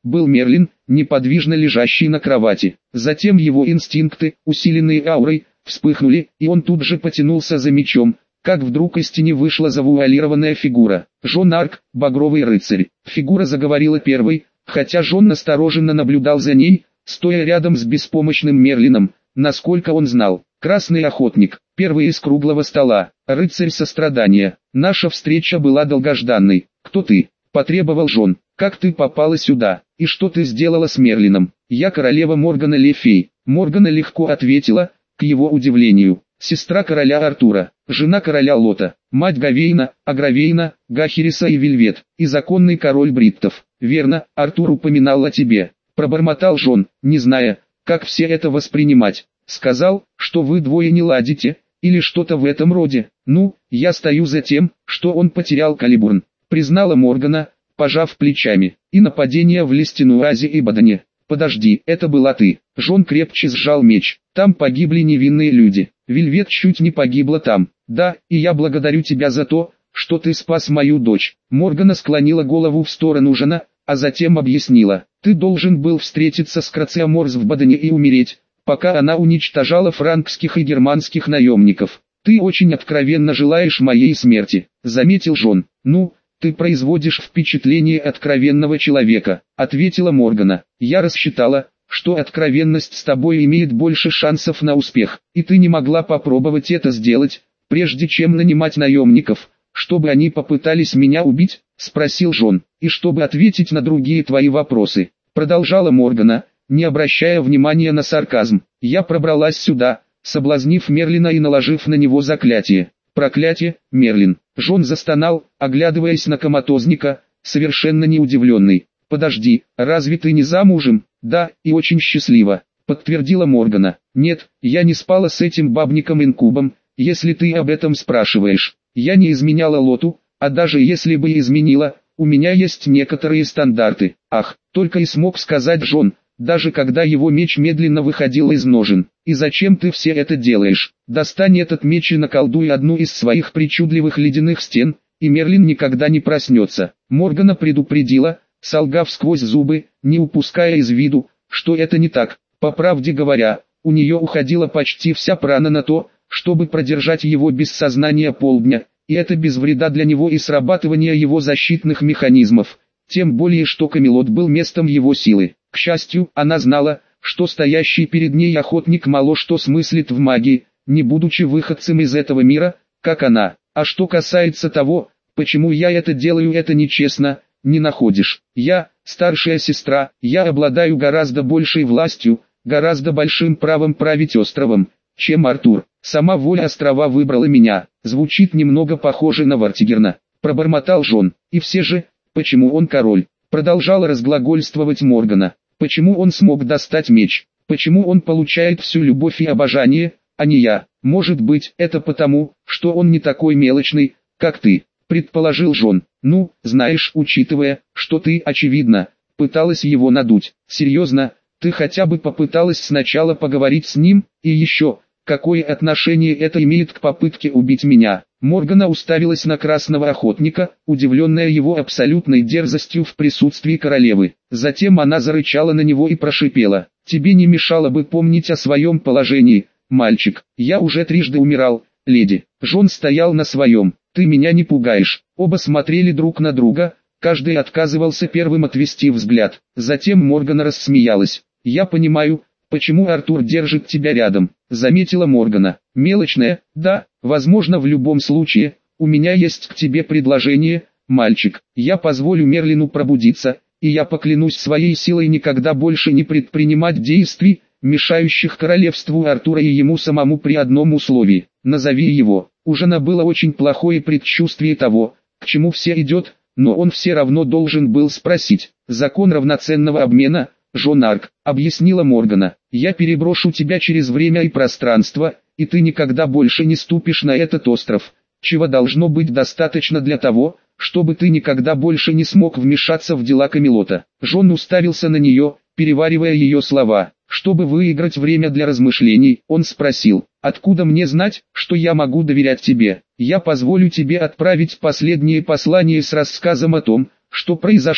был Мерлин, неподвижно лежащий на кровати. Затем его инстинкты, усиленные аурой, вспыхнули, и он тут же потянулся за мечом, как вдруг из тени вышла завуалированная фигура. Жон Арк, багровый рыцарь. Фигура заговорила первой, хотя Жон настороженно наблюдал за ней, стоя рядом с беспомощным Мерлином, насколько он знал. Красный охотник, первый из круглого стола, рыцарь сострадания. Наша встреча была долгожданной. Кто ты? Потребовал Жон. Как ты попала сюда? И что ты сделала с Мерлином? Я королева Моргана Le Fay. Моргана легко ответила, к его удивлению. Сестра короля Артура, жена короля Лота, мать Гавейна, Агравейна, Гахериса и Вельвет, и законный король бриттов. Верно, Артур упоминал о тебе. Пробормотал Жон, не зная, как все это воспринимать. Сказал, что вы двое не ладите, или что-то в этом роде. Ну, я стою за тем, что он потерял Калибурн. Признала Моргана, пожав плечами. И нападение в Лестенуазе и Бадане. Подожди, это была ты. Жон крепче сжал меч. Там погибли невинные люди. Вельвет чуть не погибла там. Да, и я благодарю тебя за то, что ты спас мою дочь. Моргана склонила голову в сторону Жона, а затем объяснила. Ты должен был встретиться с Крациаморс в Бадане и умереть, пока она уничтожала франкских и германских наемников. Ты очень откровенно желаешь моей смерти, заметил Жон. Ну, ты производишь впечатление откровенного человека, ответила Моргана. Я рассчитала, что откровенность с тобой имеет больше шансов на успех, и ты не могла попробовать это сделать, прежде чем нанимать наемников, чтобы они попытались меня убить, спросил Жон. И чтобы ответить на другие твои вопросы, продолжала Моргана, не обращая внимания на сарказм. Я пробралась сюда, соблазнив Мерлина и наложив на него заклятие. Проклятие, Мерлин. Жон застонал, оглядываясь на коматозника, совершенно неудивленный. Подожди, разве ты не замужем? Да, и очень счастлива, подтвердила Моргана. Нет, я не спала с этим бабником-инкубом, если ты об этом спрашиваешь. Я не изменяла Лоту, а даже если бы и изменила, у меня есть некоторые стандарты. Ах, только и смог сказать Жон, даже когда его меч медленно выходил из ножен. И зачем ты все это делаешь? Достань этот меч и наколдуй одну из своих причудливых ледяных стен, и Мерлин никогда не проснется. Моргана предупредила, солгав сквозь зубы, не упуская из виду, что это не так. По правде говоря, у нее уходила почти вся прана на то, чтобы продержать его без сознания полдня, и это без вреда для него и срабатывания его защитных механизмов, тем более что Камелот был местом его силы. К счастью, она знала, что стоящий перед ней охотник мало что смыслит в магии, не будучи выходцем из этого мира, как она. А что касается того, почему я это делаю, это нечестно, не находишь? Я, старшая сестра, я обладаю гораздо большей властью, гораздо большим правом править островом, чем Артур. Сама воля острова выбрала меня. Звучит немного похоже на Вартигерна, пробормотал Жон. И все же, почему он король? Продолжала разглагольствовать Моргана. Почему он смог достать меч? Почему он получает всю любовь и обожание, а не я? Может быть, это потому, что он не такой мелочный, как ты, предположил Жон. Ну, знаешь, учитывая, что ты, очевидно, пыталась его надуть. Серьезно, ты хотя бы попыталась сначала поговорить с ним, и еще, какое отношение это имеет к попытке убить меня? Моргана уставилась на красного охотника, удивленная его абсолютной дерзостью в присутствии королевы. Затем она зарычала на него и прошипела. «Тебе не мешало бы помнить о своем положении, мальчик. Я уже трижды умирал, леди». Жон стоял на своем. «Ты меня не пугаешь». Оба смотрели друг на друга, каждый отказывался первым отвести взгляд. Затем Моргана рассмеялась. «Я понимаю, почему Артур держит тебя рядом», — заметила Моргана. «Мелочная, да, возможно, в любом случае, у меня есть к тебе предложение, мальчик. Я позволю Мерлину пробудиться, и я поклянусь своей силой никогда больше не предпринимать действий, мешающих королевству Артура и ему самому при одном условии. Назови его». У Жона было очень плохое предчувствие того, к чему все идет, но он все равно должен был спросить. «Закон равноценного обмена, Жон Арк», — объяснила Моргана. «Я переброшу тебя через время и пространство, и ты никогда больше не ступишь на этот остров, чего должно быть достаточно для того, чтобы ты никогда больше не смог вмешаться в дела Камелота». Жон уставился на нее, переваривая ее слова. Чтобы выиграть время для размышлений, он спросил: «Откуда мне знать, что я могу доверять тебе? Я позволю тебе отправить последнее послание с рассказом о том, что произошло,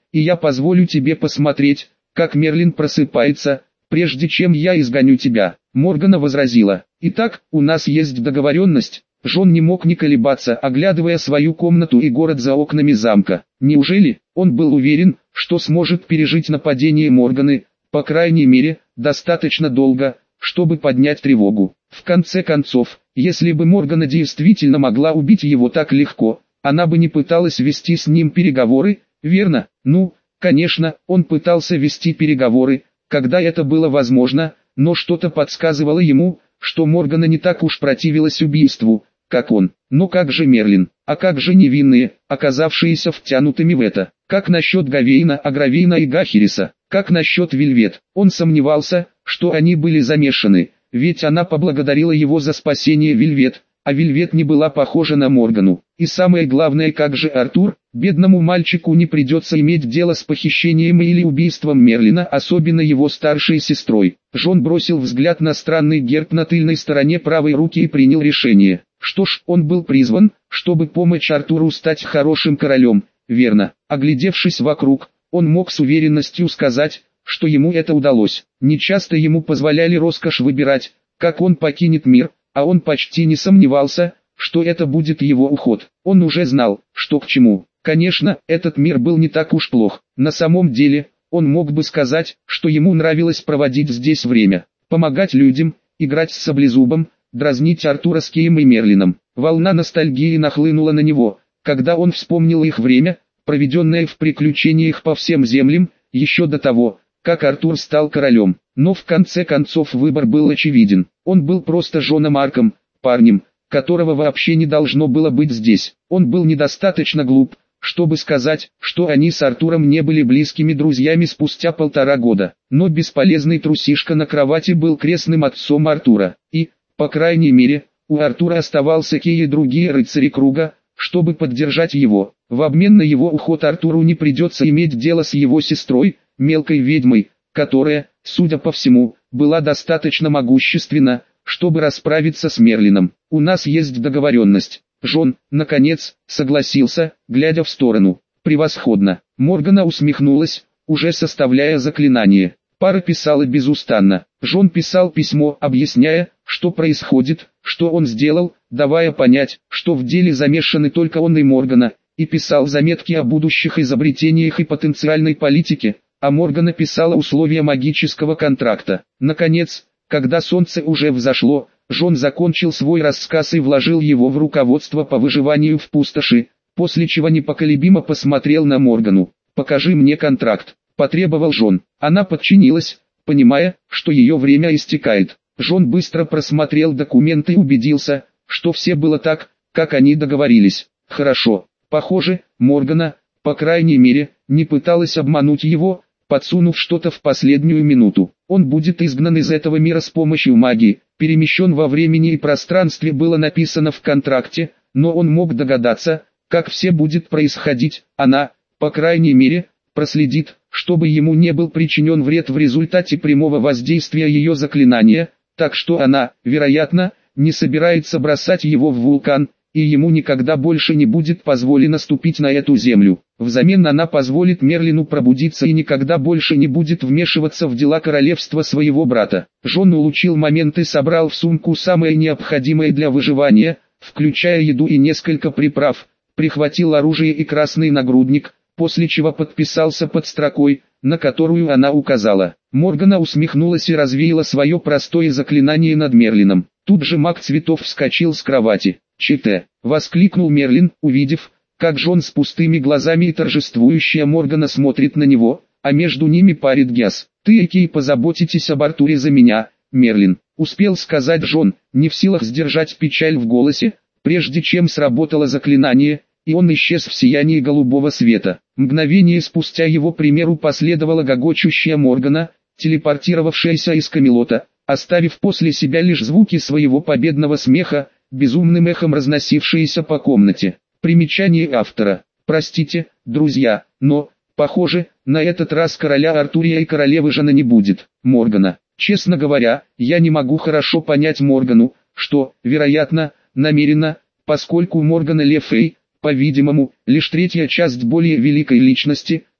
и я позволю тебе посмотреть, как Мерлин просыпается, прежде чем я изгоню тебя. Моргана возразила: итак, у нас есть договоренность. Джон не мог не колебаться, оглядывая свою комнату и город за окнами замка. Неужели он был уверен, что сможет пережить нападение Морганы, по крайней мере, достаточно долго, чтобы поднять тревогу? В конце концов, если бы Моргана действительно могла убить его так легко, она бы не пыталась вести с ним переговоры, верно? Ну, конечно, он пытался вести переговоры, когда это было возможно, но что-то подсказывало ему, что Моргана не так уж противилась убийству, как он. Но как же Мерлин? А как же невинные, оказавшиеся втянутыми в это? Как насчет Гавейна, Агравейна и Гахериса? Как насчет Вельвет? Он сомневался, что они были замешаны, ведь она поблагодарила его за спасение Вельвет, а Вельвет не была похожа на Моргану. И самое главное, как же Артур? Бедному мальчику не придется иметь дело с похищением или убийством Мерлина, особенно его старшей сестрой. Джон бросил взгляд на странный герб на тыльной стороне правой руки и принял решение. Что ж, он был призван, чтобы помочь Артуру стать хорошим королем, верно? Оглядевшись вокруг, он мог с уверенностью сказать, что ему это удалось. Нечасто ему позволяли роскошь выбирать, как он покинет мир, а он почти не сомневался, что это будет его уход. Он уже знал, что к чему. Конечно, этот мир был не так уж плох. На самом деле, он мог бы сказать, что ему нравилось проводить здесь время, помогать людям, играть с Саблезубом, дразнить Артура с Кеем и Мерлином. Волна ностальгии нахлынула на него, когда он вспомнил их время, проведенное в приключениях по всем землям, еще до того, как Артур стал королем. Но в конце концов выбор был очевиден. Он был просто Джоном Арком, парнем, которого вообще не должно было быть здесь. Он был недостаточно глуп, чтобы сказать, что они с Артуром не были близкими друзьями спустя полтора года. Но бесполезный трусишка на кровати был крестным отцом Артура. И, по крайней мере, у Артура оставался Кей и другие рыцари круга, чтобы поддержать его. В обмен на его уход Артуру не придется иметь дело с его сестрой, мелкой ведьмой, которая, судя по всему, была достаточно могущественна, чтобы расправиться с Мерлином. У нас есть договоренность. Джон, наконец, согласился, глядя в сторону. Превосходно. Моргана усмехнулась, уже составляя заклинание. Пара писала безустанно. Джон писал письмо, объясняя, что происходит, что он сделал, давая понять, что в деле замешаны только он и Моргана, и писал заметки о будущих изобретениях и потенциальной политике, а Моргана писала условия магического контракта. Наконец, когда солнце уже взошло, Джон закончил свой рассказ и вложил его в руководство по выживанию в пустоши, после чего непоколебимо посмотрел на Моргану. «Покажи мне контракт», – потребовал Джон. Она подчинилась, понимая, что ее время истекает. Джон быстро просмотрел документы и убедился, что все было так, как они договорились. Хорошо. Похоже, Моргана, по крайней мере, не пыталась обмануть его, подсунув что-то в последнюю минуту. Он будет изгнан из этого мира с помощью магии, перемещен во времени и пространстве было написано в контракте, но он мог догадаться, как все будет происходить. Она, по крайней мере, проследит, чтобы ему не был причинен вред в результате прямого воздействия ее заклинания, так что она, вероятно, не собирается бросать его в вулкан, и ему никогда больше не будет позволено ступить на эту землю. Взамен она позволит Мерлину пробудиться и никогда больше не будет вмешиваться в дела королевства своего брата. Джон улучил момент и собрал в сумку самое необходимое для выживания, включая еду и несколько приправ, прихватил оружие и красный нагрудник, после чего подписался под строкой, на которую она указала. Моргана усмехнулась и развеяла свое простое заклинание над Мерлином. Тут же маг цветов вскочил с кровати. «Чите!» — воскликнул Мерлин, увидев, как Джон с пустыми глазами и торжествующая Моргана смотрит на него, а между ними парит Гяс. «Ты и Кей позаботитесь об Артуре за меня, Мерлин», — успел сказать Джон, не в силах сдержать печаль в голосе, прежде чем сработало заклинание, и он исчез в сиянии голубого света. Мгновение спустя его примеру последовала гогочущая Моргана, телепортировавшаяся из Камелота, оставив после себя лишь звуки своего победного смеха, безумным эхом разносившиеся по комнате. Примечание автора. Простите, друзья, но, похоже, на этот раз короля Артурия и королевы Жана не будет. Моргана. Честно говоря, я не могу хорошо понять Моргану, что, вероятно, намеренно, поскольку Моргана Ле Фэй, по-видимому, лишь третья часть более великой личности,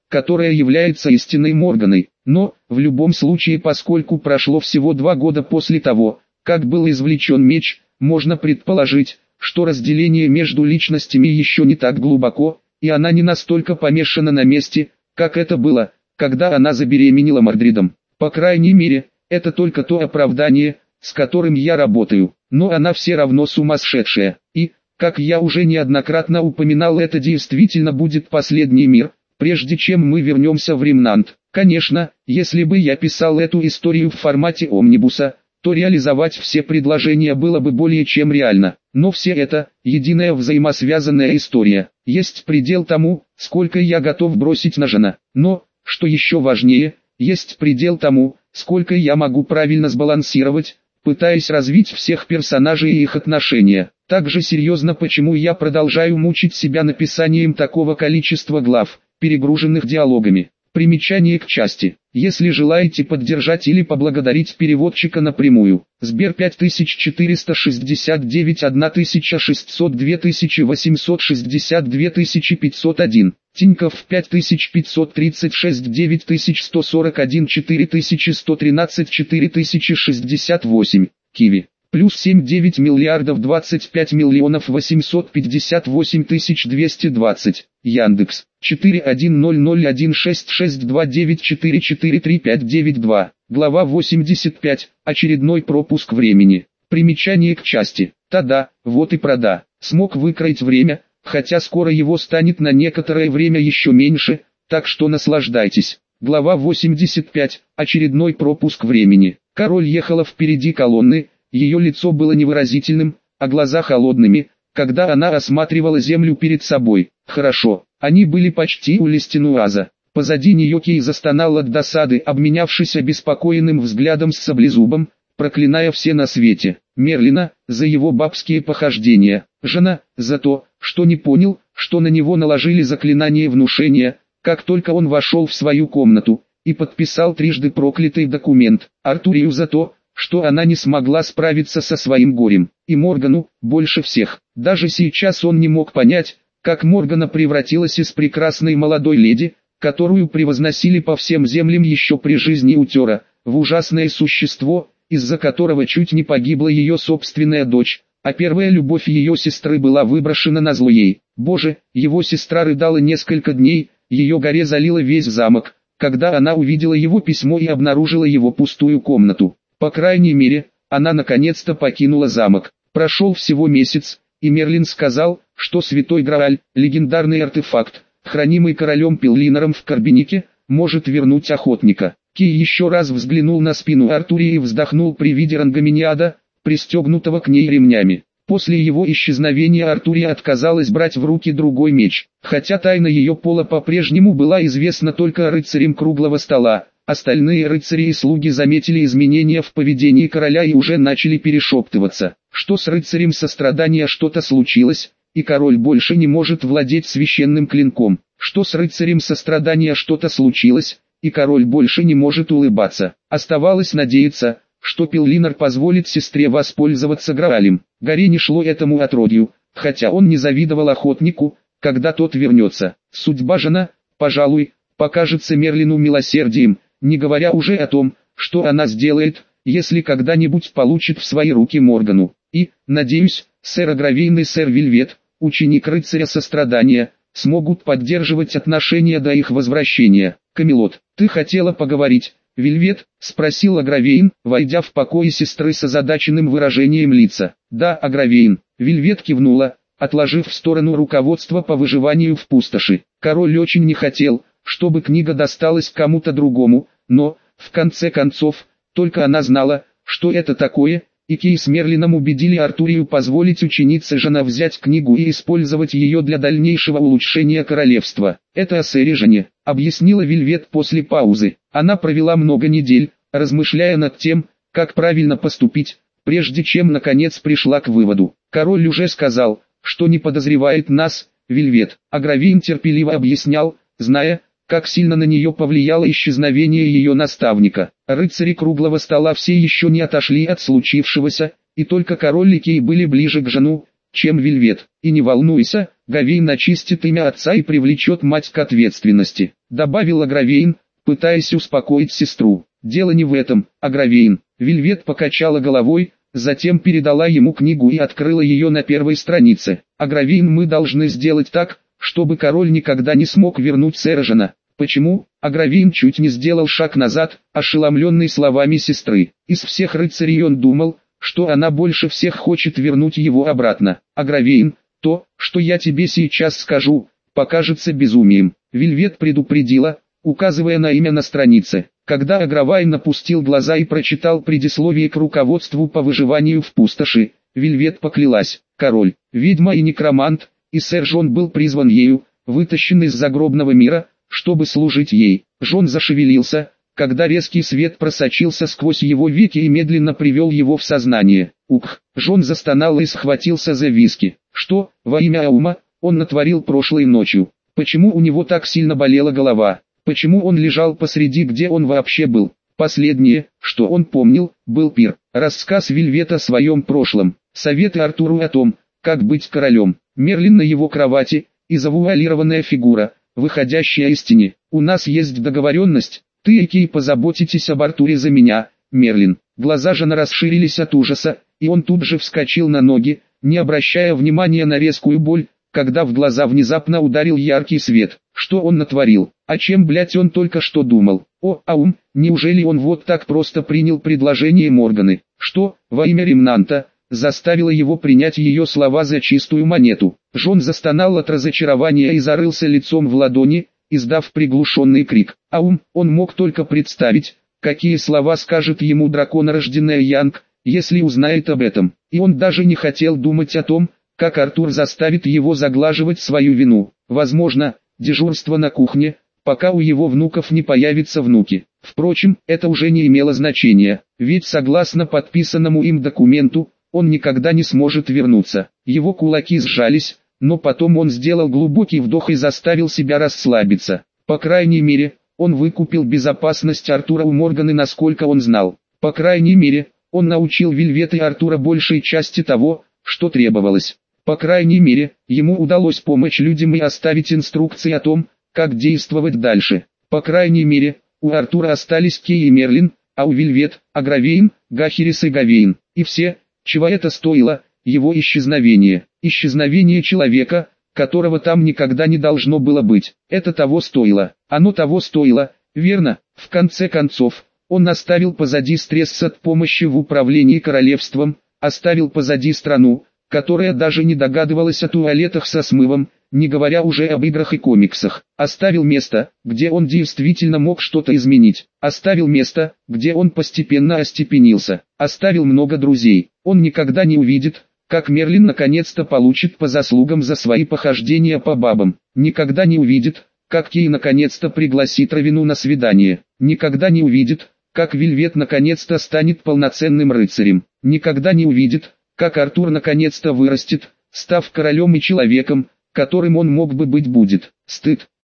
которая является истинной Морганой. Но, в любом случае, поскольку прошло всего два года после того, как был извлечен меч, можно предположить, что разделение между личностями еще не так глубоко, и она не настолько помешана на месте, как это было, когда она забеременела Мордридом. По крайней мере, это только то оправдание, с которым я работаю, но она все равно сумасшедшая, и, как я уже неоднократно упоминал, это действительно будет последний мир, прежде чем мы вернемся в Ремнант. Конечно, если бы я писал эту историю в формате омнибуса, то реализовать все предложения было бы более чем реально. Но все это, единая взаимосвязанная история. Есть предел тому, сколько я готов бросить на Жана. Но, что еще важнее, есть предел тому, сколько я могу правильно сбалансировать, пытаясь развить всех персонажей и их отношения. Также серьезно, почему я продолжаю мучить себя написанием такого количества глав, перегруженных диалогами. Примечание к части. Если желаете поддержать или поблагодарить переводчика напрямую, Сбер пять тысяч четыреста шестьдесят девять тысяча шестьсот два тысячи восемьсот шестьдесят два тысячи пятьсот один, Тинькофф пять тысяч пятьсот тридцать шесть девять тысяч сто сорок один четыре тысячи сто тринадцать четыре тысячи шестьдесят восемь, Киви. Плюс семь девять миллиардов двадцать пять миллионов восемьсот пятьдесят восемь тысяч двести двадцать. Яндекс. четыре один ноль ноль один шесть шесть два девять четыре четыре три пять девять два. Глава восемьдесят пять. Очередной пропуск времени. Примечание к части. Та-да, вот и прода. Смог выкроить время, хотя скоро его станет на некоторое время еще меньше, так что наслаждайтесь. Глава восемьдесят пять. Очередной пропуск времени. Король ехала впереди колонны. Ее лицо было невыразительным, а глаза холодными, когда она осматривала землю перед собой. Хорошо, они были почти у Лестенуаза. Позади нее Кей застонал от досады, обменявшись обеспокоенным взглядом с Саблезубом, проклиная все на свете. Мерлина, за его бабские похождения, Жана, за то, что не понял, что на него наложили заклинание внушения, как только он вошел в свою комнату, и подписал трижды проклятый документ. Артурию за то, что она не смогла справиться со своим горем, и Моргану, больше всех. Даже сейчас он не мог понять, как Моргана превратилась из прекрасной молодой леди, которую превозносили по всем землям еще при жизни Утера, в ужасное существо, из-за которого чуть не погибла ее собственная дочь, а первая любовь ее сестры была выброшена назло ей. Боже, его сестра рыдала несколько дней, ее горе залило весь замок, когда она увидела его письмо и обнаружила его пустую комнату. По крайней мере, она наконец-то покинула замок. Прошел всего месяц, и Мерлин сказал, что Святой Грааль, легендарный артефакт, хранимый королем Пеллинором в Карбенике, может вернуть охотника. Кей еще раз взглянул на спину Артурии и вздохнул при виде Рангоминиада, пристегнутого к ней ремнями. После его исчезновения Артурия отказалась брать в руки другой меч, хотя тайна ее пола по-прежнему была известна только рыцарям круглого стола. Остальные рыцари и слуги заметили изменения в поведении короля и уже начали перешептываться, что с рыцарем сострадания что-то случилось, и король больше не может владеть священным клинком, что с рыцарем сострадания что-то случилось, и король больше не может улыбаться. Оставалось надеяться, что Пеллинор позволит сестре воспользоваться Граалем. Горе не шло этому отродью, хотя он не завидовал охотнику, когда тот вернется. Судьба Жана, пожалуй, покажется Мерлину милосердием, не говоря уже о том, что она сделает, если когда-нибудь получит в свои руки Моргану. И, надеюсь, сэр Агравейн и сэр Вельвет, ученик рыцаря сострадания, смогут поддерживать отношения до их возвращения. Камелот, ты хотела поговорить, Вельвет? Спросил Агравейн, войдя в покои сестры с озадаченным выражением лица. Да, Агравейн. Вельвет кивнула, отложив в сторону руководство по выживанию в пустоши. Король очень не хотел, чтобы книга досталась кому-то другому, но, в конце концов, только она знала, что это такое, и Кей с Мерлином убедили Артурию позволить ученице Жана взять книгу и использовать ее для дальнейшего улучшения королевства. Это о сэре Жане, объяснила Вельвет после паузы. Она провела много недель, размышляя над тем, как правильно поступить, прежде чем наконец пришла к выводу. Король уже сказал, что не подозревает нас, Вельвет. Агравейн терпеливо объяснял, зная, как сильно на нее повлияло исчезновение ее наставника. Рыцари круглого стола все еще не отошли от случившегося, и только король и Кей были ближе к Жану, чем Вельвет. И не волнуйся, Гавейн очистит имя отца и привлечет мать к ответственности, добавила Гравейн, пытаясь успокоить сестру. Дело не в этом, Агравейн. Вельвет покачала головой, затем передала ему книгу и открыла ее на первой странице. Агравейн, мы должны сделать так, чтобы король никогда не смог вернуть Сержена. Почему? Агравейн чуть не сделал шаг назад, ошеломленный словами сестры. Из всех рыцарей он думал, что она больше всех хочет вернуть его обратно. Агравейн, то, что я тебе сейчас скажу, покажется безумием. Вельвет предупредила, указывая на имя на странице. Когда Агравейн опустил глаза и прочитал предисловие к руководству по выживанию в пустоши, Вельвет поклялась: король, ведьма и некромант, и сэр Жон был призван ею, вытащен из загробного мира, чтобы служить ей. Жон зашевелился, когда резкий свет просочился сквозь его веки и медленно привел его в сознание. Ух! Жон застонал и схватился за виски. Что, во имя Аума, он натворил прошлой ночью? Почему у него так сильно болела голова? Почему он лежал посреди, где он вообще был? Последнее, что он помнил, был пир. Рассказ Вельвета о своем прошлом. Советы Артуру о том, как быть королем. Мерлин на его кровати, и завуалированная фигура, выходящая из тени. У нас есть договоренность, ты и Кей позаботитесь об Артуре за меня, Мерлин. Глаза Жана расширились от ужаса, и он тут же вскочил на ноги, не обращая внимания на резкую боль, когда в глаза внезапно ударил яркий свет. Что он натворил? О чем, блять, он только что думал? О, Аум, неужели он вот так просто принял предложение Морганы? Что, во имя Ремнанта, заставило его принять ее слова за чистую монету? Жон застонал от разочарования и зарылся лицом в ладони, издав приглушенный крик. Аум, он мог только представить, какие слова скажет ему драконорожденная Янг, если узнает об этом. И он даже не хотел думать о том, как Артур заставит его заглаживать свою вину. Возможно, дежурство на кухне, пока у его внуков не появятся внуки. Впрочем, это уже не имело значения, ведь согласно подписанному им документу, он никогда не сможет вернуться. Его кулаки сжались, но потом он сделал глубокий вдох и заставил себя расслабиться. По крайней мере, он выкупил безопасность Артура у Морганы, насколько он знал. По крайней мере, он научил Вельвет и Артура большей части того, что требовалось. По крайней мере, ему удалось помочь людям и оставить инструкции о том, как действовать дальше. По крайней мере, у Артура остались Кей и Мерлин, а у Вельвет, Агравейн, Гахерис и Гавейн. И все, чего это стоило, его исчезновение. Исчезновение человека, которого там никогда не должно было быть. Это того стоило. Оно того стоило, верно? В конце концов, он оставил позади стресс от помощи в управлении королевством, оставил позади страну, которая даже не догадывалась о туалетах со смывом, не говоря уже об играх и комиксах. Оставил место, где он действительно мог что-то изменить. Оставил место, где он постепенно остепенился. Оставил много друзей. Он никогда не увидит, как Мерлин наконец-то получит по заслугам за свои похождения по бабам. Никогда не увидит, как Кей наконец-то пригласит Равину на свидание. Никогда не увидит, как Вельвет наконец-то станет полноценным рыцарем. Никогда не увидит, как Артур наконец-то вырастет, став королем и человеком, которым он мог бы быть будет. Стыд.